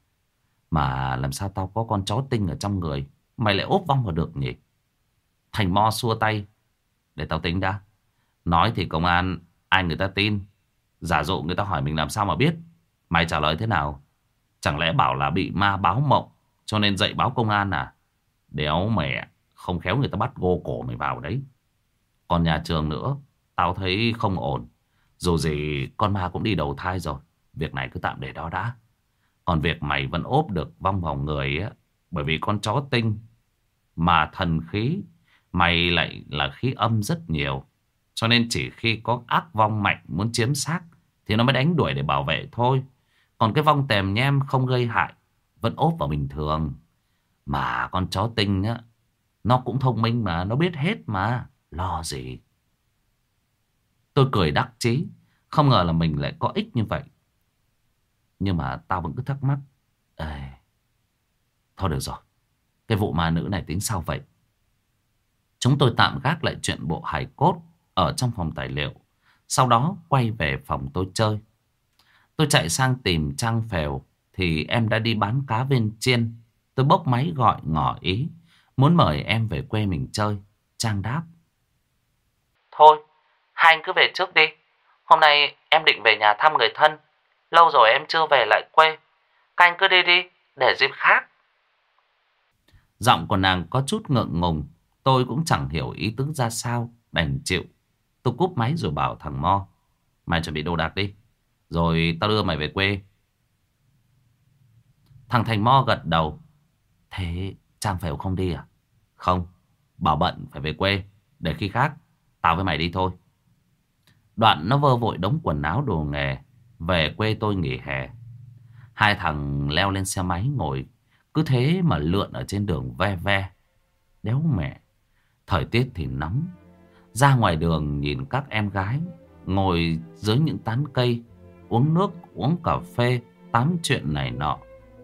Mà làm sao tao có con chó tinh ở trong người, mày lại ốp vong vào được nhỉ? Thành Mo xua tay. Để tao tính đã. Nói thì công an ai người ta tin. Giả dụ người ta hỏi mình làm sao mà biết. Mày trả lời thế nào? Chẳng lẽ bảo là bị ma báo mộng cho nên dậy báo công an à? Đéo mẹ, không khéo người ta bắt gô cổ mày vào đấy. Còn nhà trường nữa, tao thấy không ổn. Dù gì con ma cũng đi đầu thai rồi, việc này cứ tạm để đó đã. Còn việc mày vẫn ốp được vong vào người á, bởi vì con chó tinh mà thần khí mày lại là khí âm rất nhiều. Cho nên chỉ khi có ác vong mạnh muốn chiếm xác thì nó mới đánh đuổi để bảo vệ thôi. Còn cái vong tèm nhem không gây hại vẫn ốp vào bình thường. Mà con chó tinh á, nó cũng thông minh mà, nó biết hết mà, lo gì. Tôi cười đắc chí, không ngờ là mình lại có ích như vậy. Nhưng mà tao vẫn cứ thắc mắc. Ê, thôi được rồi, cái vụ ma nữ này tính sao vậy? Chúng tôi tạm gác lại chuyện bộ hài cốt ở trong phòng tài liệu. Sau đó quay về phòng tôi chơi. Tôi chạy sang tìm Trang Phèo thì em đã đi bán cá viên chiên. Tôi bốc máy gọi ngỏ ý muốn mời em về quê mình chơi. Trang đáp: thôi, hai anh cứ về trước đi. Hôm nay em định về nhà thăm người thân. Lâu rồi em chưa về lại quê. Các anh cứ đi đi, để dịp khác. Giọng của nàng có chút ngượng ngùng. Tôi cũng chẳng hiểu ý tứ ra sao, đành chịu. Tôi cúp máy rồi bảo thằng Mo: mày chuẩn bị đồ đạc đi, rồi tao đưa mày về quê. Thằng Thành Mo gật đầu. Thế Trang Phèo không đi à? Không, bảo bận phải về quê. Để khi khác tao với mày đi thôi. Đoạn nó vơ vội đống quần áo đồ nghề về quê tôi nghỉ hè. Hai thằng leo lên xe máy ngồi cứ thế mà lượn ở trên đường ve ve. Đéo mẹ, thời tiết thì nóng. Ra ngoài đường nhìn các em gái ngồi dưới những tán cây, uống nước, uống cà phê, tám chuyện này nọ.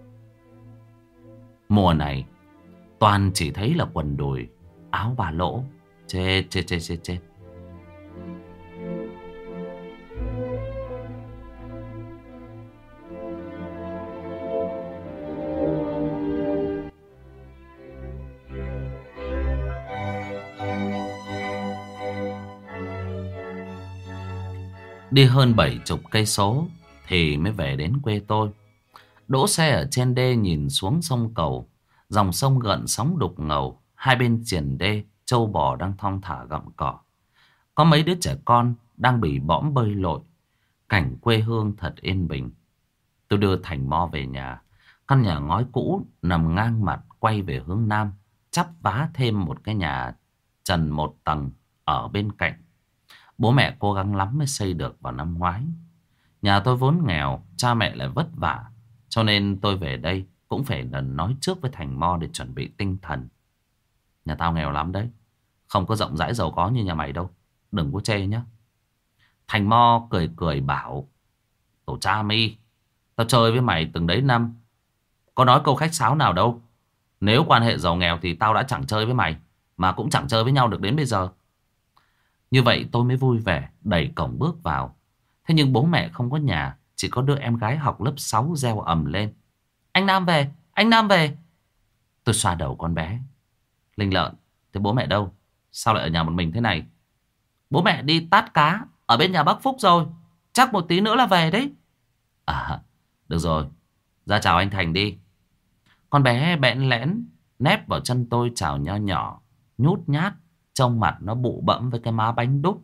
Mùa này toàn chỉ thấy là quần đùi, áo ba lỗ. Chết chết chết chết chết. Đi hơn 70 cây số thì mới về đến quê tôi. Đỗ xe ở trên đê nhìn xuống sông Cầu. Dòng sông gợn sóng đục ngầu. Hai bên triền đê trâu bò đang thong thả gặm cỏ. Có mấy đứa trẻ con đang bỉ bõm bơi lội. Cảnh quê hương thật yên bình. Tôi đưa Thành Mo về nhà. Căn nhà ngói cũ nằm ngang mặt quay về hướng nam, chắp vá thêm một cái nhà trần một tầng ở bên cạnh. Bố mẹ cố gắng lắm mới xây được vào năm ngoái. Nhà tôi vốn nghèo, cha mẹ lại vất vả, cho nên tôi về đây cũng phải lần nói trước với Thành Mo để chuẩn bị tinh thần. Nhà tao nghèo lắm đấy, không có rộng rãi giàu có như nhà mày đâu, đừng có chê nhé. Thành Mo cười cười bảo: tổ cha mi, tao chơi với mày từng đấy năm, có nói câu khách sáo nào đâu. Nếu quan hệ giàu nghèo thì tao đã chẳng chơi với mày, mà cũng chẳng chơi với nhau được đến bây giờ. Như vậy tôi mới vui vẻ đẩy cổng bước vào. Thế nhưng bố mẹ không có nhà, chỉ có đứa em gái học lớp 6 reo ầm lên: anh Nam về, anh Nam về. Tôi xoa đầu con bé: Linh Lợn, thế bố mẹ đâu? Sao lại ở nhà một mình thế này? Bố mẹ đi tát cá ở bên nhà bác Phúc rồi, chắc một tí nữa là về đấy. À, được rồi, ra chào anh Thành đi. Con bé bẽn lẽn nép vào chân tôi chào nho nhỏ, nhút nhát, trông mặt nó bụ bẫm với cái má bánh đúc.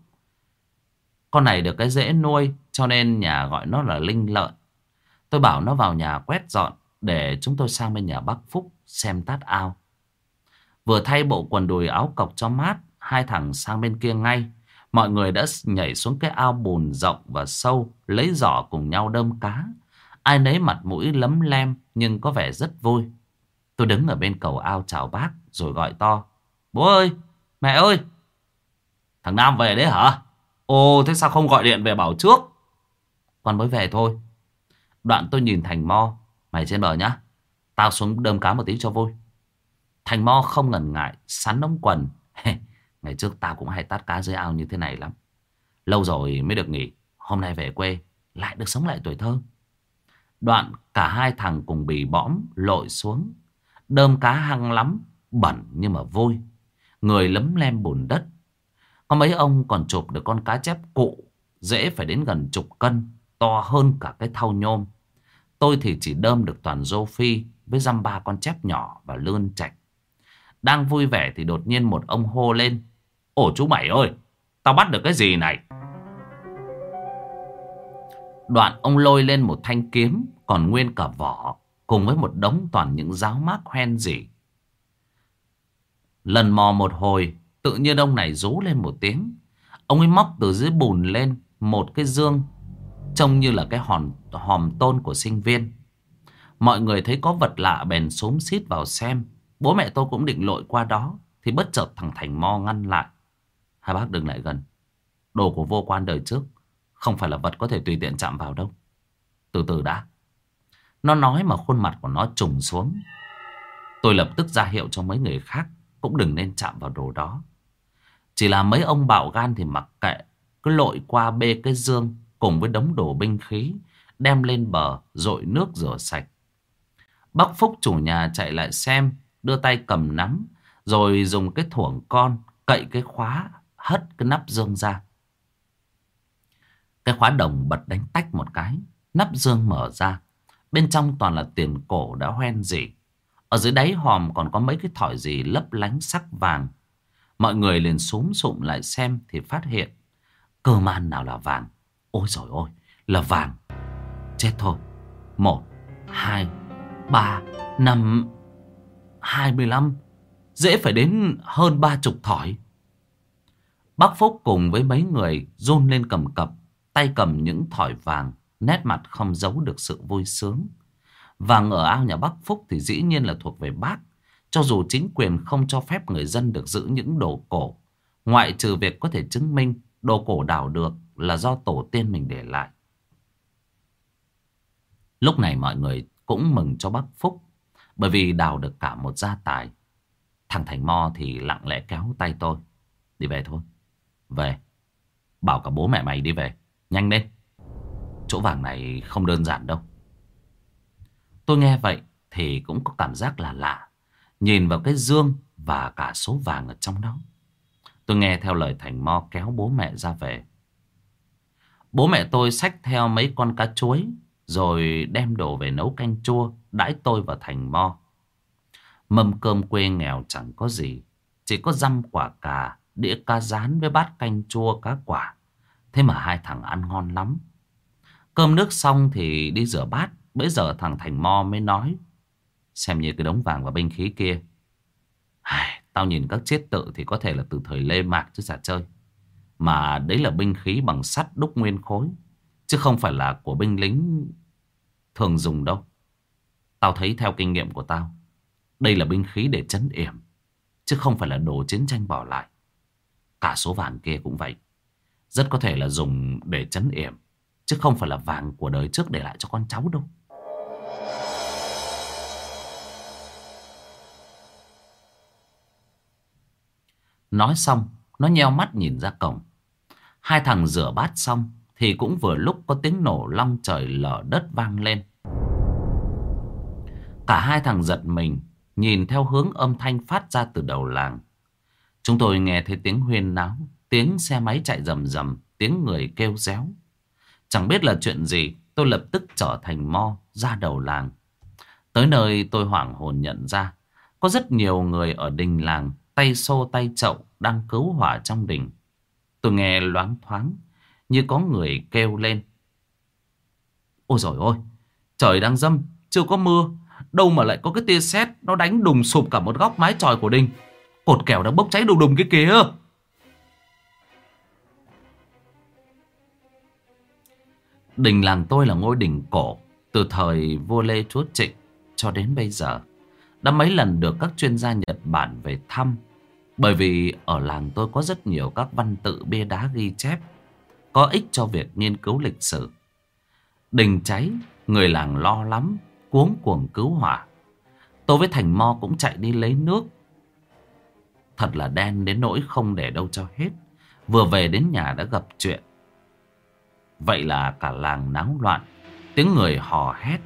Con này được cái dễ nuôi, cho nên nhà gọi nó là Linh Lợn. Tôi bảo nó vào nhà quét dọn để chúng tôi sang bên nhà bác Phúc xem tát ao. Vừa thay bộ quần đùi áo cộc cho mát, hai thằng sang bên kia ngay. Mọi người đã nhảy xuống cái ao bùn rộng và sâu, lấy giỏ cùng nhau đơm cá. Ai nấy mặt mũi lấm lem nhưng có vẻ rất vui. Tôi đứng ở bên cầu ao chào bác rồi gọi to: bố ơi, mẹ ơi. Thằng Nam về đấy hả? Ồ, thế sao không gọi điện về bảo trước? Con mới về thôi. Đoạn tôi nhìn Thành Mo: mày trên bờ nhá, tao xuống đơm cá một tí cho vui. Thành Mo không ngần ngại sắn ống quần: ngày trước tao cũng hay tát cá dưới ao như thế này lắm. Lâu rồi mới được nghỉ, hôm nay về quê lại được sống lại tuổi thơ. Đoạn cả hai thằng cùng bì bõm lội xuống. Đơm cá hăng lắm, bẩn nhưng mà vui. Người lấm lem bùn đất. Có mấy ông còn chụp được con cá chép cụ, dễ phải đến gần chục cân, to hơn cả cái thau nhôm. Tôi thì chỉ đơm được toàn rô phi với dăm ba con chép nhỏ và lươn chạch. Đang vui vẻ thì đột nhiên một ông hô lên: ồ chú Bảy ơi, tao bắt được cái gì này? Đoạn ông lôi lên một thanh kiếm còn nguyên cả vỏ, cùng với một đống toàn những giáo mác hoen rỉ. Lần mò một hồi, tự nhiên ông này rú lên một tiếng. Ông ấy móc từ dưới bùn lên một cái dương trông như là cái hòm tôn của sinh viên. Mọi người thấy có vật lạ bèn xúm xít vào xem. Bố mẹ tôi cũng định lội qua đó thì bất chợt thằng Thành Mo ngăn lại: hai bác đừng lại gần, Đồ của vô quan đời trước không phải là vật có thể tùy tiện chạm vào đâu. Từ từ đã. Nó nói mà khuôn mặt của nó trùng xuống. Tôi lập tức ra hiệu cho mấy người khác cũng đừng nên chạm vào đồ đó. Chỉ là mấy ông bạo gan thì mặc kệ, cứ lội qua bê cái dương cùng với đống đồ binh khí, đem lên bờ dội nước rửa sạch. Bác Phúc chủ nhà chạy lại xem, đưa tay cầm nắm, rồi dùng cái thuổng con cậy cái khóa, hất cái nắp dương ra. Cái khóa đồng bật đánh tách một cái, nắp dương mở ra. Bên trong toàn là tiền cổ đã hoen rỉ. Ở dưới đáy hòm còn có mấy cái thỏi gì lấp lánh sắc vàng. Mọi người liền xúm xụm lại xem thì phát hiện cơ man nào là vàng. Ôi dồi ôi, là vàng. Chết thôi. 1, 2, 3, 5, 25. Dễ phải đến hơn 30 thỏi. Bác Phúc cùng với mấy người run lên cầm cập, tay cầm những thỏi vàng, nét mặt không giấu được sự vui sướng. Vàng ở ao nhà bác Phúc thì dĩ nhiên là thuộc về bác. Cho dù chính quyền không cho phép người dân được giữ những đồ cổ, ngoại trừ việc có thể chứng minh đồ cổ đào được là do tổ tiên mình để lại. Lúc này mọi người cũng mừng cho bác Phúc, bởi vì đào được cả một gia tài. Thằng Thành Mo thì lặng lẽ kéo tay tôi. Đi về thôi. Về. Bảo cả bố mẹ mày đi về. Nhanh lên. Chỗ vàng này không đơn giản đâu. Tôi nghe vậy thì cũng có cảm giác là lạ. Nhìn vào cái dương và cả số vàng ở trong đó. Tôi nghe theo lời Thành Mo kéo bố mẹ ra về. Bố mẹ tôi xách theo mấy con cá chuối, rồi đem đồ về nấu canh chua đãi tôi và Thành Mo. Mâm cơm quê nghèo chẳng có gì, chỉ có dăm quả cà, đĩa cá rán với bát canh chua cá quả. Thế mà hai thằng ăn ngon lắm. Cơm nước xong thì đi rửa bát. Bấy giờ thằng Thành Mo mới nói: xem như cái đống vàng và binh khí kia, tao nhìn các chết tự thì có thể là từ thời Lê Mạc chứ chả chơi. Mà đấy là binh khí bằng sắt đúc nguyên khối, chứ không phải là của binh lính thường dùng đâu. Tao thấy theo kinh nghiệm của tao, đây là binh khí để trấn yểm, chứ không phải là đồ chiến tranh bỏ lại. Cả số vàng kia cũng vậy, rất có thể là dùng để trấn yểm, chứ không phải là vàng của đời trước để lại cho con cháu đâu. Nói xong, nó nheo mắt nhìn ra cổng. Hai thằng rửa bát xong thì cũng vừa lúc có tiếng nổ long trời lở đất vang lên. Cả hai thằng giật mình, nhìn theo hướng âm thanh phát ra từ đầu làng. Chúng tôi nghe thấy tiếng huyên náo, tiếng xe máy chạy rầm rầm, tiếng người kêu réo. Chẳng biết là chuyện gì, tôi lập tức chở Thành Mo ra đầu làng. Tới nơi tôi hoảng hồn nhận ra có rất nhiều người ở đình làng, tay xô tay chậu đang cứu hỏa trong đình. Tôi nghe loáng thoáng như có người kêu lên: ôi dồi ôi, trời đang râm, chưa có mưa, đâu mà lại có cái tia sét nó đánh đùng sụp cả một góc mái chòi của đình. Cột kèo đang bốc cháy đùng đùng kia kìa. Đình làng tôi là ngôi đình cổ từ thời vua Lê Chúa Trịnh cho đến bây giờ. Đã mấy lần được các chuyên gia Nhật Bản về thăm, bởi vì ở làng tôi có rất nhiều các văn tự bia đá ghi chép có ích cho việc nghiên cứu lịch sử. Đình cháy, người làng lo lắm, cuống cuồng cứu hỏa. Tôi với Thành Mo cũng chạy đi lấy nước. Thật là đen đến nỗi không để đâu cho hết. Vừa về đến nhà đã gặp chuyện. Vậy là cả làng náo loạn, tiếng người hò hét.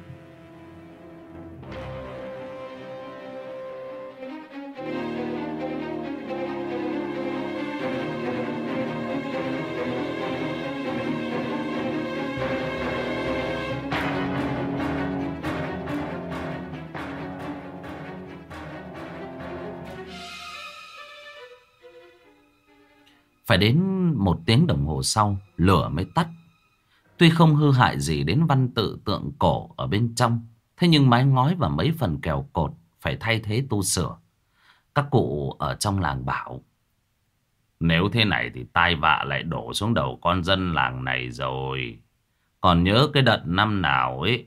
Phải đến 1 tiếng đồng hồ sau, lửa mới tắt. Tuy không hư hại gì đến văn tự tượng cổ ở bên trong, thế nhưng mái ngói và mấy phần kèo cột phải thay thế tu sửa. Các cụ ở trong làng bảo: nếu thế này thì tai vạ lại đổ xuống đầu con dân làng này rồi. Còn nhớ cái đợt năm nào ấy,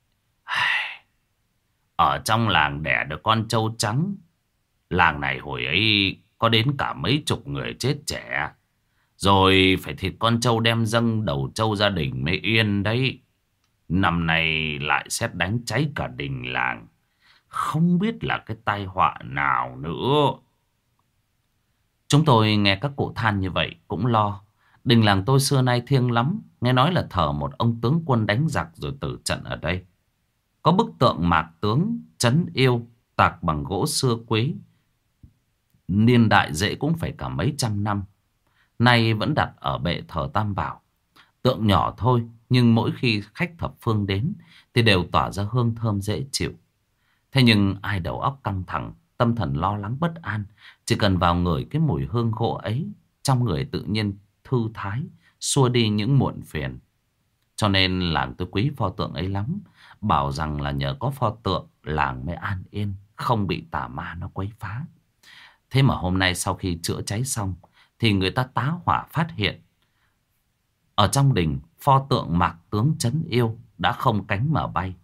ở trong làng đẻ được con trâu trắng, làng này hồi ấy có đến cả mấy chục người chết trẻ. Rồi phải thịt con trâu đem dâng đầu trâu gia đình mới yên đấy. Năm nay lại sét đánh cháy cả đình làng. Không biết là cái tai họa nào nữa. Chúng tôi nghe các cụ than như vậy cũng lo. Đình làng tôi xưa nay thiêng lắm. Nghe nói là thờ một ông tướng quân đánh giặc rồi tử trận ở đây. Có bức tượng mạc tướng trấn yêu tạc bằng gỗ xưa quý. Niên đại dễ cũng phải cả mấy trăm năm. Nay vẫn đặt ở bệ thờ Tam Bảo. Tượng nhỏ thôi, nhưng mỗi khi khách thập phương đến thì đều tỏa ra hương thơm dễ chịu. Thế nhưng ai đầu óc căng thẳng, tâm thần lo lắng bất an, chỉ cần vào ngửi cái mùi hương gỗ ấy, trong người tự nhiên thư thái, xua đi những muộn phiền. Cho nên làng tôi quý pho tượng ấy lắm. Bảo rằng là nhờ có pho tượng, làng mới an yên, không bị tà ma nó quấy phá. Thế mà hôm nay sau khi chữa cháy xong thì người ta tá hỏa phát hiện ở trong đình pho tượng mạc tướng trấn yêu đã không cánh mà bay.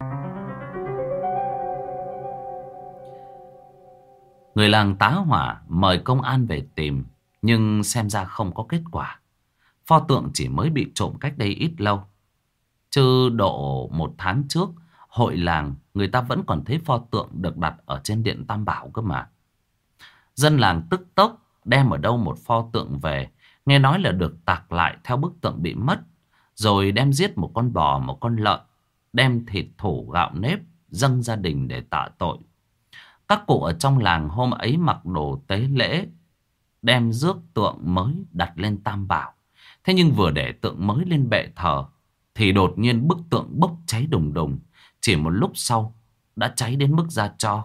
Người làng tá hỏa mời công an về tìm, nhưng xem ra không có kết quả. Pho tượng chỉ mới bị trộm cách đây ít lâu. Chứ độ 1 tháng trước, hội làng người ta vẫn còn thấy pho tượng được đặt ở trên điện Tam Bảo cơ mà. Dân làng tức tốc đem ở đâu một pho tượng về, nghe nói là được tạc lại theo bức tượng bị mất, rồi đem giết một con bò, một con lợn, đem thịt thủ gạo nếp dâng gia đình để tạ tội. Các cụ ở trong làng hôm ấy mặc đồ tế lễ, đem rước tượng mới đặt lên Tam Bảo. Thế nhưng vừa để tượng mới lên bệ thờ thì đột nhiên bức tượng bốc cháy đùng đùng. Chỉ một lúc sau đã cháy đến mức ra tro.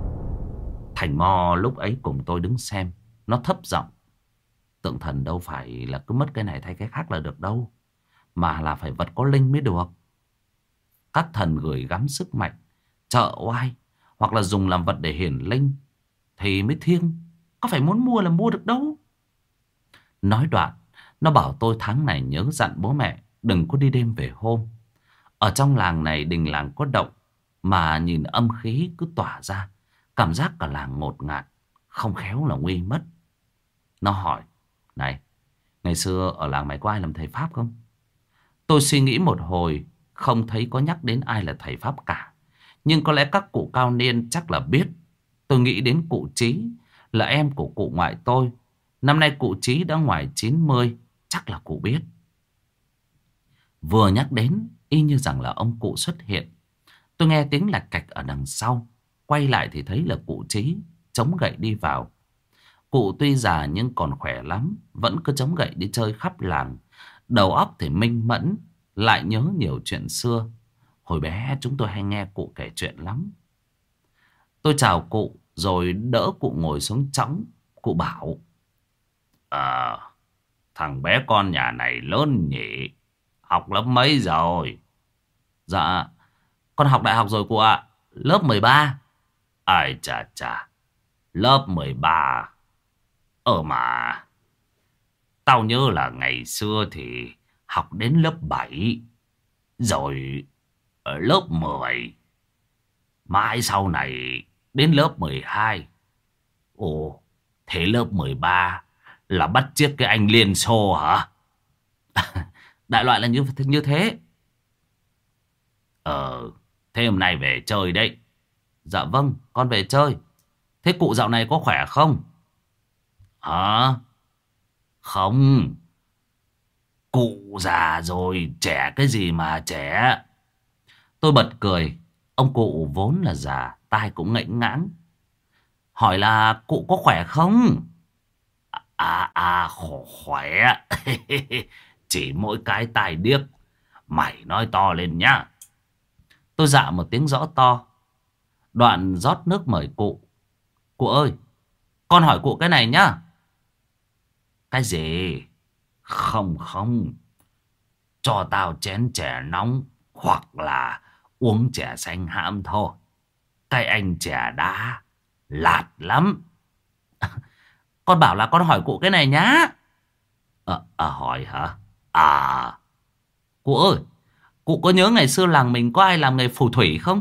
Thành Mo lúc ấy cùng tôi đứng xem, nó thấp giọng: tượng thần đâu phải là cứ mất cái này thay cái khác là được đâu, mà là phải vật có linh mới được. Các thần gửi gắm sức mạnh, trợ oai, hoặc là dùng làm vật để hiển linh thì mới thiêng. Có phải muốn mua là mua được đâu. Nói đoạn, nó bảo tôi tháng này nhớ dặn bố mẹ đừng có đi đêm về hôm. Ở trong làng này đình làng có động, mà nhìn âm khí cứ tỏa ra, cảm giác cả làng ngột ngạt, không khéo là nguy mất. Nó hỏi: này, ngày xưa ở làng mày có ai làm thầy Pháp không? Tôi suy nghĩ một hồi, không thấy có nhắc đến ai là thầy Pháp cả. Nhưng có lẽ các cụ cao niên chắc là biết. Tôi nghĩ đến cụ Trí, là em của cụ ngoại tôi. Năm nay cụ Trí đã ngoài 90, chắc là cụ biết. Vừa nhắc đến, y như rằng là ông cụ xuất hiện. Tôi nghe tiếng lạch cạch ở đằng sau. Quay lại thì thấy là cụ Trí chống gậy đi vào. Cụ tuy già nhưng còn khỏe lắm, vẫn cứ chống gậy đi chơi khắp làng. Đầu óc thì minh mẫn, lại nhớ nhiều chuyện xưa. Hồi bé chúng tôi hay nghe cụ kể chuyện lắm. Tôi chào cụ rồi đỡ cụ ngồi xuống chõng. Cụ bảo: thằng bé con nhà này lớn nhỉ, học lớp mấy rồi? Dạ, con học đại học rồi cụ ạ, lớp 13. Ai chà chà, lớp 13. Mà tao nhớ là ngày xưa thì học đến lớp 7, rồi ở lớp 10, mãi sau này đến lớp 12. Ồ, thế lớp 13 là bắt chước cái anh Liên Xô hả? Đại loại là như thế. Thế hôm nay về chơi đấy. Dạ vâng, con về chơi. Thế cụ dạo này có khỏe không? Hả? Không, cụ già rồi, trẻ cái gì mà trẻ. Tôi bật cười. Ông cụ vốn là già, tai cũng ngãnh ngãng. Hỏi là cụ có khỏe không? Khỏe. Chỉ mỗi cái tai điếc. Mày nói to lên nhá. Tôi dạ một tiếng rõ to. Đoạn rót nước mời cụ. Cụ ơi, con hỏi cụ cái này nhá. Cái gì? Không. Cho tao chén chè nóng, hoặc là uống chè xanh hãm thôi. Cái anh chè đá lạt lắm. Con bảo là con hỏi cụ cái này nhá. Hỏi hả? Cụ ơi, cụ có nhớ ngày xưa làng mình có ai làm nghề phù thủy không?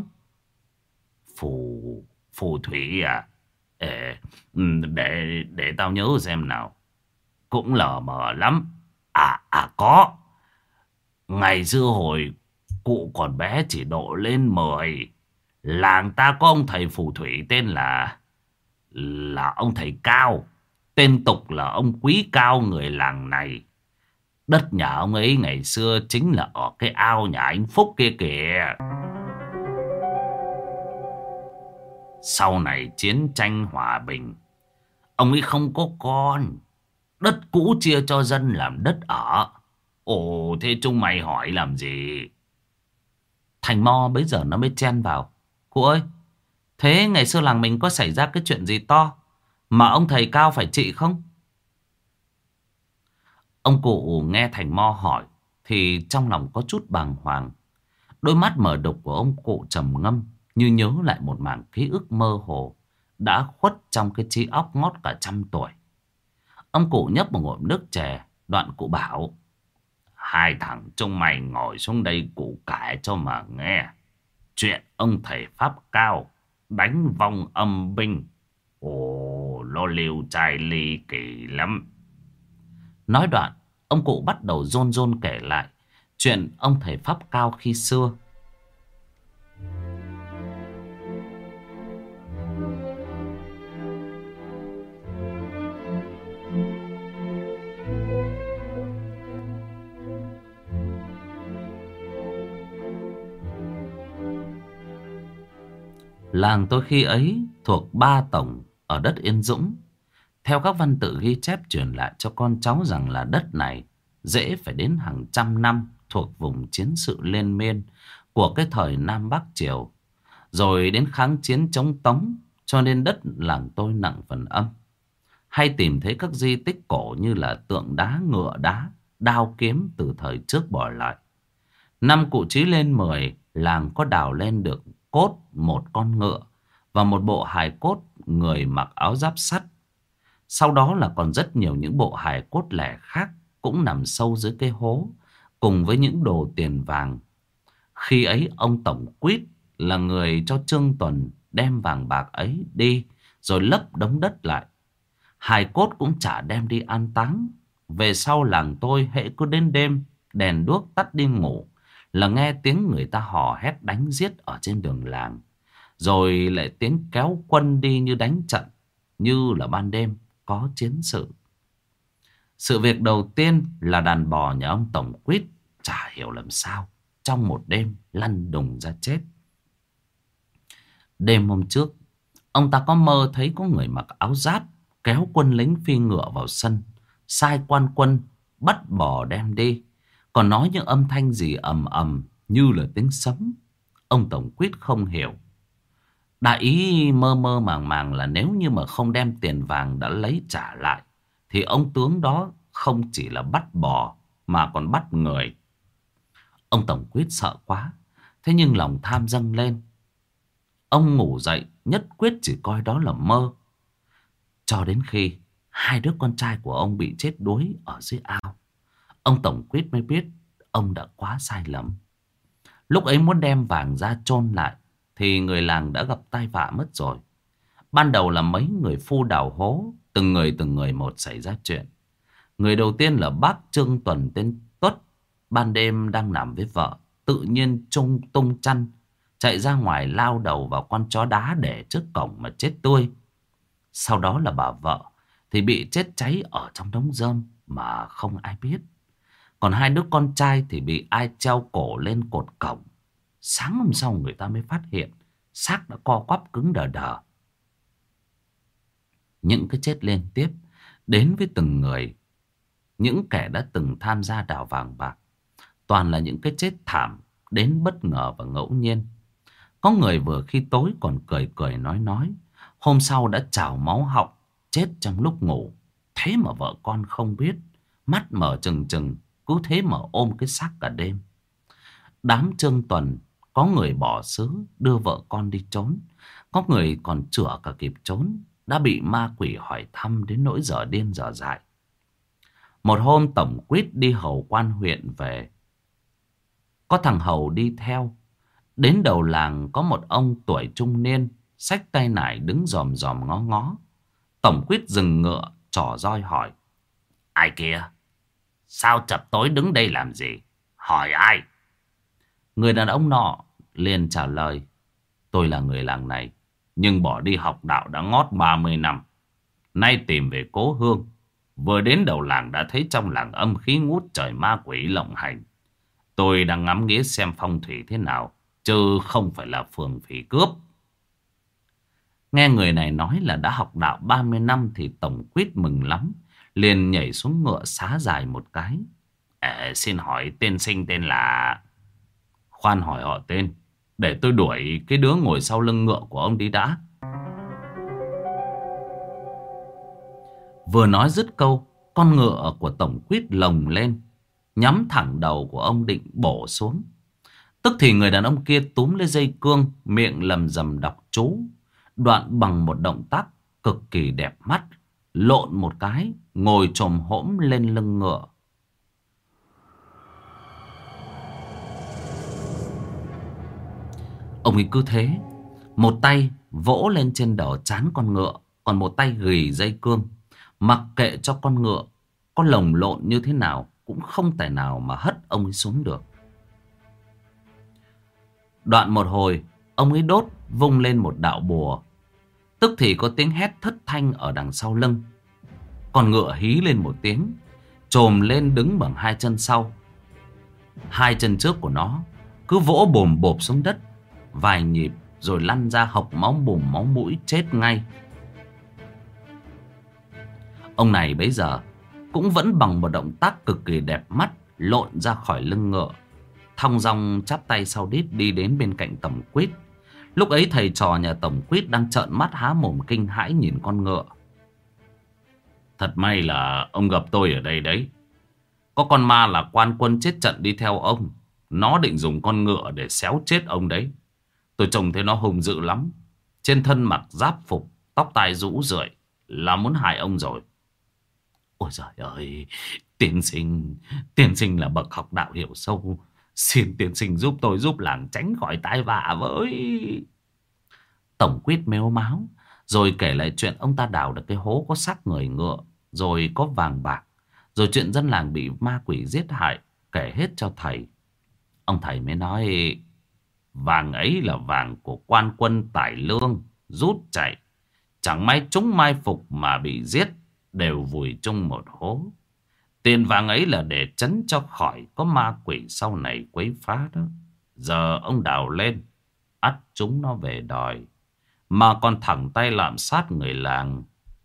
Phù thủy à? Để tao nhớ xem nào. Cũng lờ mờ lắm. Có. Ngày xưa hồi cụ còn bé chỉ độ lên 10. Làng ta có ông thầy phù thủy tên là ông thầy Cao. Tên tục là ông Quý Cao người làng này. Đất nhà ông ấy ngày xưa chính là ở cái ao nhà anh Phúc kia kìa. Sau này chiến tranh hòa bình, ông ấy không có con. Đất cũ chia cho dân làm đất ở. Ồ, thế chúng mày hỏi làm gì? Thành Mo bấy giờ nó mới chen vào. Cụ ơi, thế ngày xưa làng mình có xảy ra cái chuyện gì to mà ông thầy Cao phải trị không? Ông cụ nghe Thành Mo hỏi thì trong lòng có chút bàng hoàng. Đôi mắt mở đục của ông cụ trầm ngâm, như nhớ lại một mảng ký ức mơ hồ đã khuất trong cái trí óc ngót cả trăm tuổi. Ông cụ nhấp một ngụm nước chè, đoạn cụ bảo: hai thằng chúng mày ngồi xuống đây cụ kể cho mà nghe. Chuyện ông thầy Pháp Cao đánh vong âm binh. Ồ, nó liều trai ly kỳ lắm. Nói đoạn, ông cụ bắt đầu rôn rôn kể lại chuyện ông thầy Pháp Cao khi xưa. Làng tôi khi ấy thuộc Ba Tổng ở đất Yên Dũng. Theo các văn tự ghi chép truyền lại cho con cháu rằng là đất này dễ phải đến hàng trăm năm, thuộc vùng chiến sự liên miên của cái thời Nam Bắc Triều. Rồi đến kháng chiến chống Tống, cho nên đất làng tôi nặng phần âm. Hay tìm thấy các di tích cổ như là tượng đá, ngựa đá, đao kiếm từ thời trước bỏ lại. Năm cụ Chí lên 10, làng có đào lên được cốt một con ngựa và một bộ hài cốt người mặc áo giáp sắt. Sau đó là còn rất nhiều những bộ hài cốt lẻ khác cũng nằm sâu dưới cái hố, cùng với những đồ tiền vàng. Khi ấy ông Tổng Quýt là người cho Trương Tuần đem vàng bạc ấy đi, rồi lấp đống đất lại. Hài cốt cũng chả đem đi an táng. Về sau làng tôi hễ cứ đến đêm, đèn đuốc tắt đi ngủ, là nghe tiếng người ta hò hét đánh giết ở trên đường làng. Rồi lại tiếng kéo quân đi như đánh trận, như là ban đêm có chiến sự. Sự việc đầu tiên là đàn bò nhà ông Tổng Quýt chả hiểu làm sao trong một đêm lăn đùng ra chết. Đêm hôm trước, ông ta có mơ thấy có người mặc áo giáp kéo quân lính phi ngựa vào sân, sai quan quân bắt bò đem đi, còn nói những âm thanh gì ầm ầm như là tiếng sấm. Ông Tổng Quýt không hiểu. Đại ý mơ mơ màng màng là nếu như mà không đem tiền vàng đã lấy trả lại, thì ông tướng đó không chỉ là bắt bò mà còn bắt người. Ông Tổng Quýt sợ quá, thế nhưng lòng tham dâng lên. Ông ngủ dậy nhất quyết chỉ coi đó là mơ, cho đến khi hai đứa con trai của ông bị chết đuối ở dưới ao. Ông Tổng Quýt mới biết ông đã quá sai lầm. Lúc ấy muốn đem vàng ra chôn lại thì người làng đã gặp tai vạ mất rồi. Ban đầu là mấy người phu đào hố, từng người một xảy ra chuyện. Người đầu tiên là bác Trương Tuần tên Tuất. Ban đêm đang nằm với vợ, tự nhiên tung chăn chạy ra ngoài, lao đầu vào con chó đá để trước cổng mà chết tươi. Sau đó là bà vợ thì bị chết cháy ở trong đống rơm mà không ai biết. Còn hai đứa con trai thì bị ai treo cổ lên cột cổng. Sáng hôm sau người ta mới phát hiện xác đã co quắp cứng đờ đờ. Những cái chết liên tiếp đến với từng người, những kẻ đã từng tham gia đào vàng bạc, toàn là những cái chết thảm đến bất ngờ và ngẫu nhiên. Có người vừa khi tối còn cười cười nói, hôm sau đã trào máu họng, chết trong lúc ngủ. Thế mà vợ con không biết, mắt mở trừng trừng, cứ thế mà ôm cái xác cả đêm. Đám Trương Tuần có người bỏ xứ đưa vợ con đi trốn, có người còn chữa cả kịp trốn, đã bị ma quỷ hỏi thăm đến nỗi giờ điên giờ dại. Một hôm Tổng Quýt đi hầu quan huyện về, có thằng hầu đi theo. Đến đầu làng có một ông tuổi trung niên xách tay nải đứng dòm dòm ngó. Tổng Quýt dừng ngựa, trỏ roi hỏi: ai kia? Sao chập tối đứng đây làm gì? Hỏi ai? Người đàn ông nọ liền trả lời: tôi là người làng này, nhưng bỏ đi học đạo đã ngót 30 năm. Nay tìm về cố hương, vừa đến đầu làng đã thấy trong làng âm khí ngút trời, ma quỷ lộng hành. Tôi đang ngắm nghía xem phong thủy thế nào, chứ không phải là phường phỉ cướp. Nghe người này nói là đã học đạo 30 năm thì Tổng Quýt mừng lắm, liền nhảy xuống ngựa xá dài một cái. Xin hỏi tiên sinh tên là... Khoan hỏi họ tên, để tôi đuổi cái đứa ngồi sau lưng ngựa của ông đi đã. Vừa nói dứt câu, con ngựa của Tổng Quýt lồng lên, nhắm thẳng đầu của ông định bổ xuống. Tức thì người đàn ông kia túm lấy dây cương, miệng lầm rầm đọc chú, đoạn bằng một động tác cực kỳ đẹp mắt, lộn một cái, ngồi chồm hổm lên lưng ngựa. Ông ấy cứ thế, một tay vỗ lên trên đầu trán con ngựa, còn một tay ghì dây cương, mặc kệ cho con ngựa có lồng lộn như thế nào cũng không thể nào mà hất ông ấy xuống được. Đoạn một hồi, ông ấy đốt vung lên một đạo bùa, tức thì có tiếng hét thất thanh ở đằng sau lưng. Con ngựa hí lên một tiếng, chồm lên đứng bằng hai chân sau. Hai chân trước của nó cứ vỗ bồm bộp xuống đất vài nhịp, rồi lăn ra hộc máu bùm máu mũi chết ngay. Ông này bấy giờ cũng vẫn bằng một động tác cực kỳ đẹp mắt lộn ra khỏi lưng ngựa, thong dong chắp tay sau đít đi đến bên cạnh Tổng Quýt. Lúc ấy thầy trò nhà Tổng Quýt đang trợn mắt há mồm kinh hãi nhìn con ngựa. Thật may là ông gặp tôi ở đây đấy. Có con ma là quan quân chết trận đi theo ông, nó định dùng con ngựa để xéo chết ông đấy. Tôi trông thấy nó hung dữ lắm, trên thân mặc giáp phục, tóc tai rũ rượi, là muốn hại ông rồi. Ôi giời ơi, tiên sinh là bậc học đạo hiểu sâu, xin tiên sinh giúp tôi giúp làng tránh khỏi tai vạ với. Tổng Quýt mếu máo rồi kể lại chuyện ông ta đào được cái hố có xác người ngựa, rồi có vàng bạc, rồi chuyện dân làng bị ma quỷ giết hại, kể hết cho thầy. Ông thầy mới nói: vàng ấy là vàng của quan quân Tải Lương rút chạy, chẳng may chúng mai phục mà bị giết, đều vùi chung một hố. Tiền vàng ấy là để trấn cho khỏi có ma quỷ sau này quấy phá đó. Giờ ông đào lên, ắt chúng nó về đòi, mà còn thẳng tay lạm sát người làng.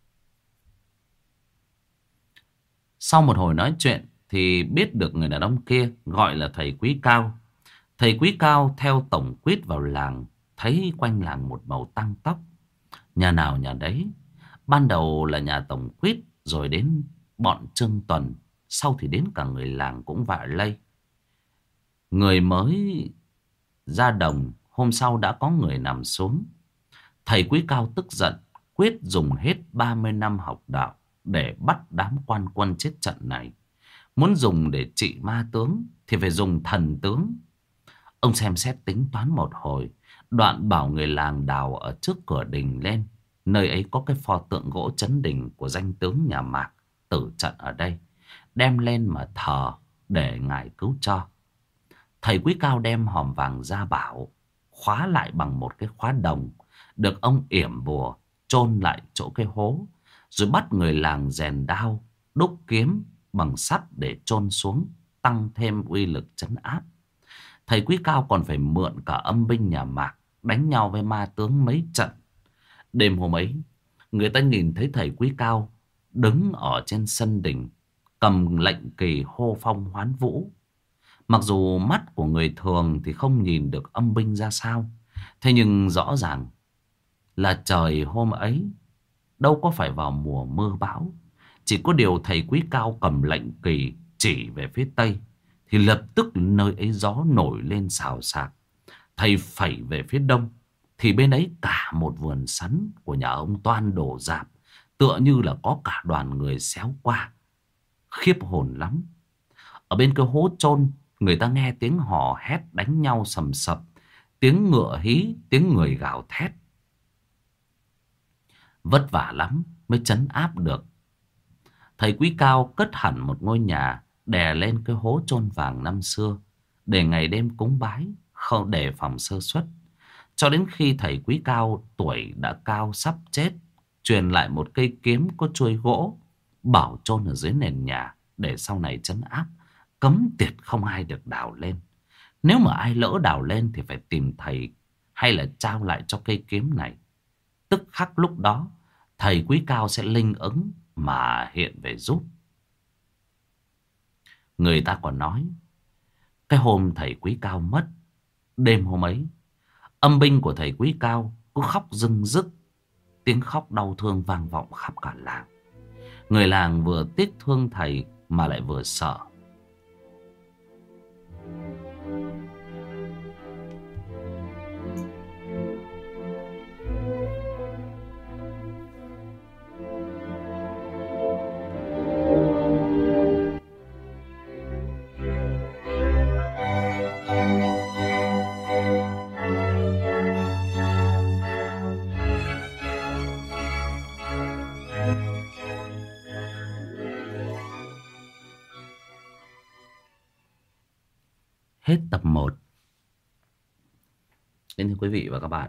Sau một hồi nói chuyện thì biết được người đàn ông kia gọi là thầy Quý Cao. Thầy Quý Cao theo Tổng Quýt vào làng, thấy quanh làng một màu tăng tóc, nhà nào nhà đấy. Ban đầu là nhà Tổng Quýt, rồi đến bọn Trương Tuần, sau thì đến cả người làng cũng vạ lây. Người mới ra đồng, hôm sau đã có người nằm xuống. Thầy Quý Cao tức giận, quyết dùng hết 30 năm học đạo để bắt đám quan quân chết trận này. Muốn dùng để trị ma tướng thì phải dùng thần tướng. Ông xem xét tính toán một hồi, đoạn bảo người làng đào ở trước cửa đình lên. Nơi ấy có cái pho tượng gỗ trấn đình của danh tướng nhà Mạc tử trận ở đây, đem lên mà thờ để ngài cứu cho. Thầy Quý Cao đem hòm vàng ra bảo, khóa lại bằng một cái khóa đồng, được ông yểm bùa chôn lại chỗ cái hố, rồi bắt người làng rèn đao đúc kiếm bằng sắt để chôn xuống, tăng thêm uy lực trấn áp. Thầy Quý Cao còn phải mượn cả âm binh nhà Mạc đánh nhau với ma tướng mấy trận. Đêm hôm ấy, người ta nhìn thấy thầy Quý Cao đứng ở trên sân đình, cầm lệnh kỳ hô phong hoán vũ. Mặc dù mắt của người thường thì không nhìn được âm binh ra sao, thế nhưng rõ ràng là trời hôm ấy đâu có phải vào mùa mưa bão. Chỉ có điều thầy Quý Cao cầm lệnh kỳ chỉ về phía tây thì lập tức nơi ấy gió nổi lên xào xạc. Thầy phẩy về phía đông thì bên ấy cả một vườn sắn của nhà ông Toan đổ rạp, tựa như là có cả đoàn người xéo qua. Khiếp hồn lắm. Ở bên cái hố chôn, người ta nghe tiếng hò hét đánh nhau sầm sập, tiếng ngựa hí, tiếng người gào thét. Vất vả lắm mới trấn áp được. Thầy Quý Cao cất hẳn một ngôi nhà đè lên cái hố chôn vàng năm xưa, để ngày đêm cúng bái, không đề phòng sơ suất. Cho đến khi thầy Quý Cao tuổi đã cao sắp chết, truyền lại một cây kiếm có chuôi gỗ, bảo chôn ở dưới nền nhà, để sau này trấn áp, cấm tiệt không ai được đào lên. Nếu mà ai lỡ đào lên thì phải tìm thầy, hay là trao lại cho cây kiếm này. Tức khắc lúc đó, thầy Quý Cao sẽ linh ứng mà hiện về giúp. Người ta còn nói, cái hôm thầy Quý Cao mất, đêm hôm ấy, âm binh của thầy Quý Cao cứ khóc rưng rức, tiếng khóc đau thương vang vọng khắp cả làng. Người làng vừa tiếc thương thầy mà lại vừa sợ. Hết tập 1. Kính thưa quý vị và các bạn,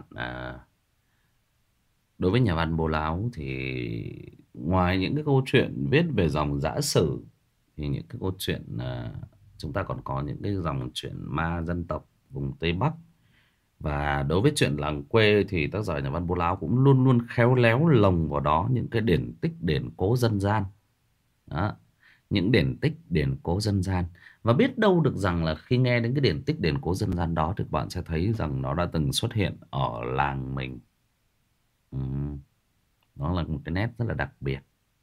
đối với nhà văn Bố Láo thì ngoài những cái câu chuyện viết về dòng dã sử, thì những cái câu chuyện chúng ta còn có những cái dòng chuyện ma dân tộc vùng Tây Bắc. Và đối với chuyện làng quê thì tác giả nhà văn Bố Láo cũng luôn luôn khéo léo lồng vào đó những cái điển tích điển cố dân gian. Đó, những điển tích điển cố dân gian. Và biết đâu được rằng là khi nghe đến cái điển tích điển cố dân gian đó thì bạn sẽ thấy rằng nó đã từng xuất hiện ở làng mình. Nó là một cái nét rất là đặc biệt.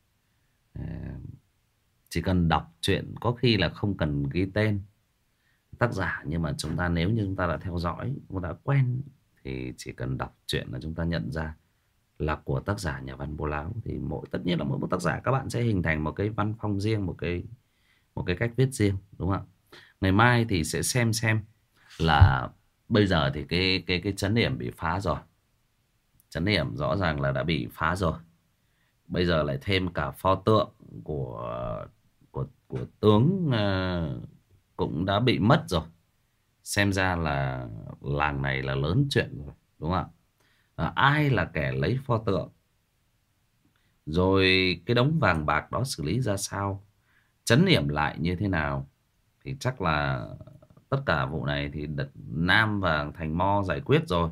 Chỉ cần đọc truyện có khi là không cần ghi tên tác giả, nhưng mà chúng ta nếu như chúng ta đã theo dõi, chúng ta đã quen, thì chỉ cần đọc truyện là chúng ta nhận ra là của tác giả nhà văn Bố Láo. Thì tất nhiên là mỗi một tác giả các bạn sẽ hình thành một cái văn phong riêng, một cái cách viết riêng, đúng không ạ? Ngày mai thì sẽ xem là bây giờ thì cái chấn điểm bị phá rồi. Chấn điểm rõ ràng là đã bị phá rồi. Bây giờ lại thêm cả pho tượng của tướng cũng đã bị mất rồi. Xem ra là làng này là lớn chuyện rồi, đúng không ạ? Ai là kẻ lấy pho tượng, rồi cái đống vàng bạc đó xử lý ra sao, trấn yểm lại như thế nào, thì chắc là tất cả vụ này thì Nam và Thành Mo giải quyết rồi.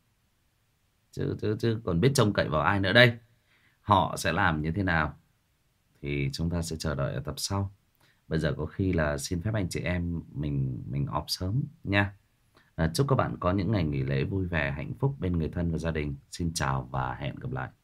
Chứ còn biết trông cậy vào ai nữa đây. Họ sẽ làm như thế nào thì chúng ta sẽ chờ đợi ở tập sau. Bây giờ có khi là xin phép anh chị em mình off sớm nha. Chúc các bạn có những ngày nghỉ lễ vui vẻ, hạnh phúc bên người thân và gia đình. Xin chào và hẹn gặp lại.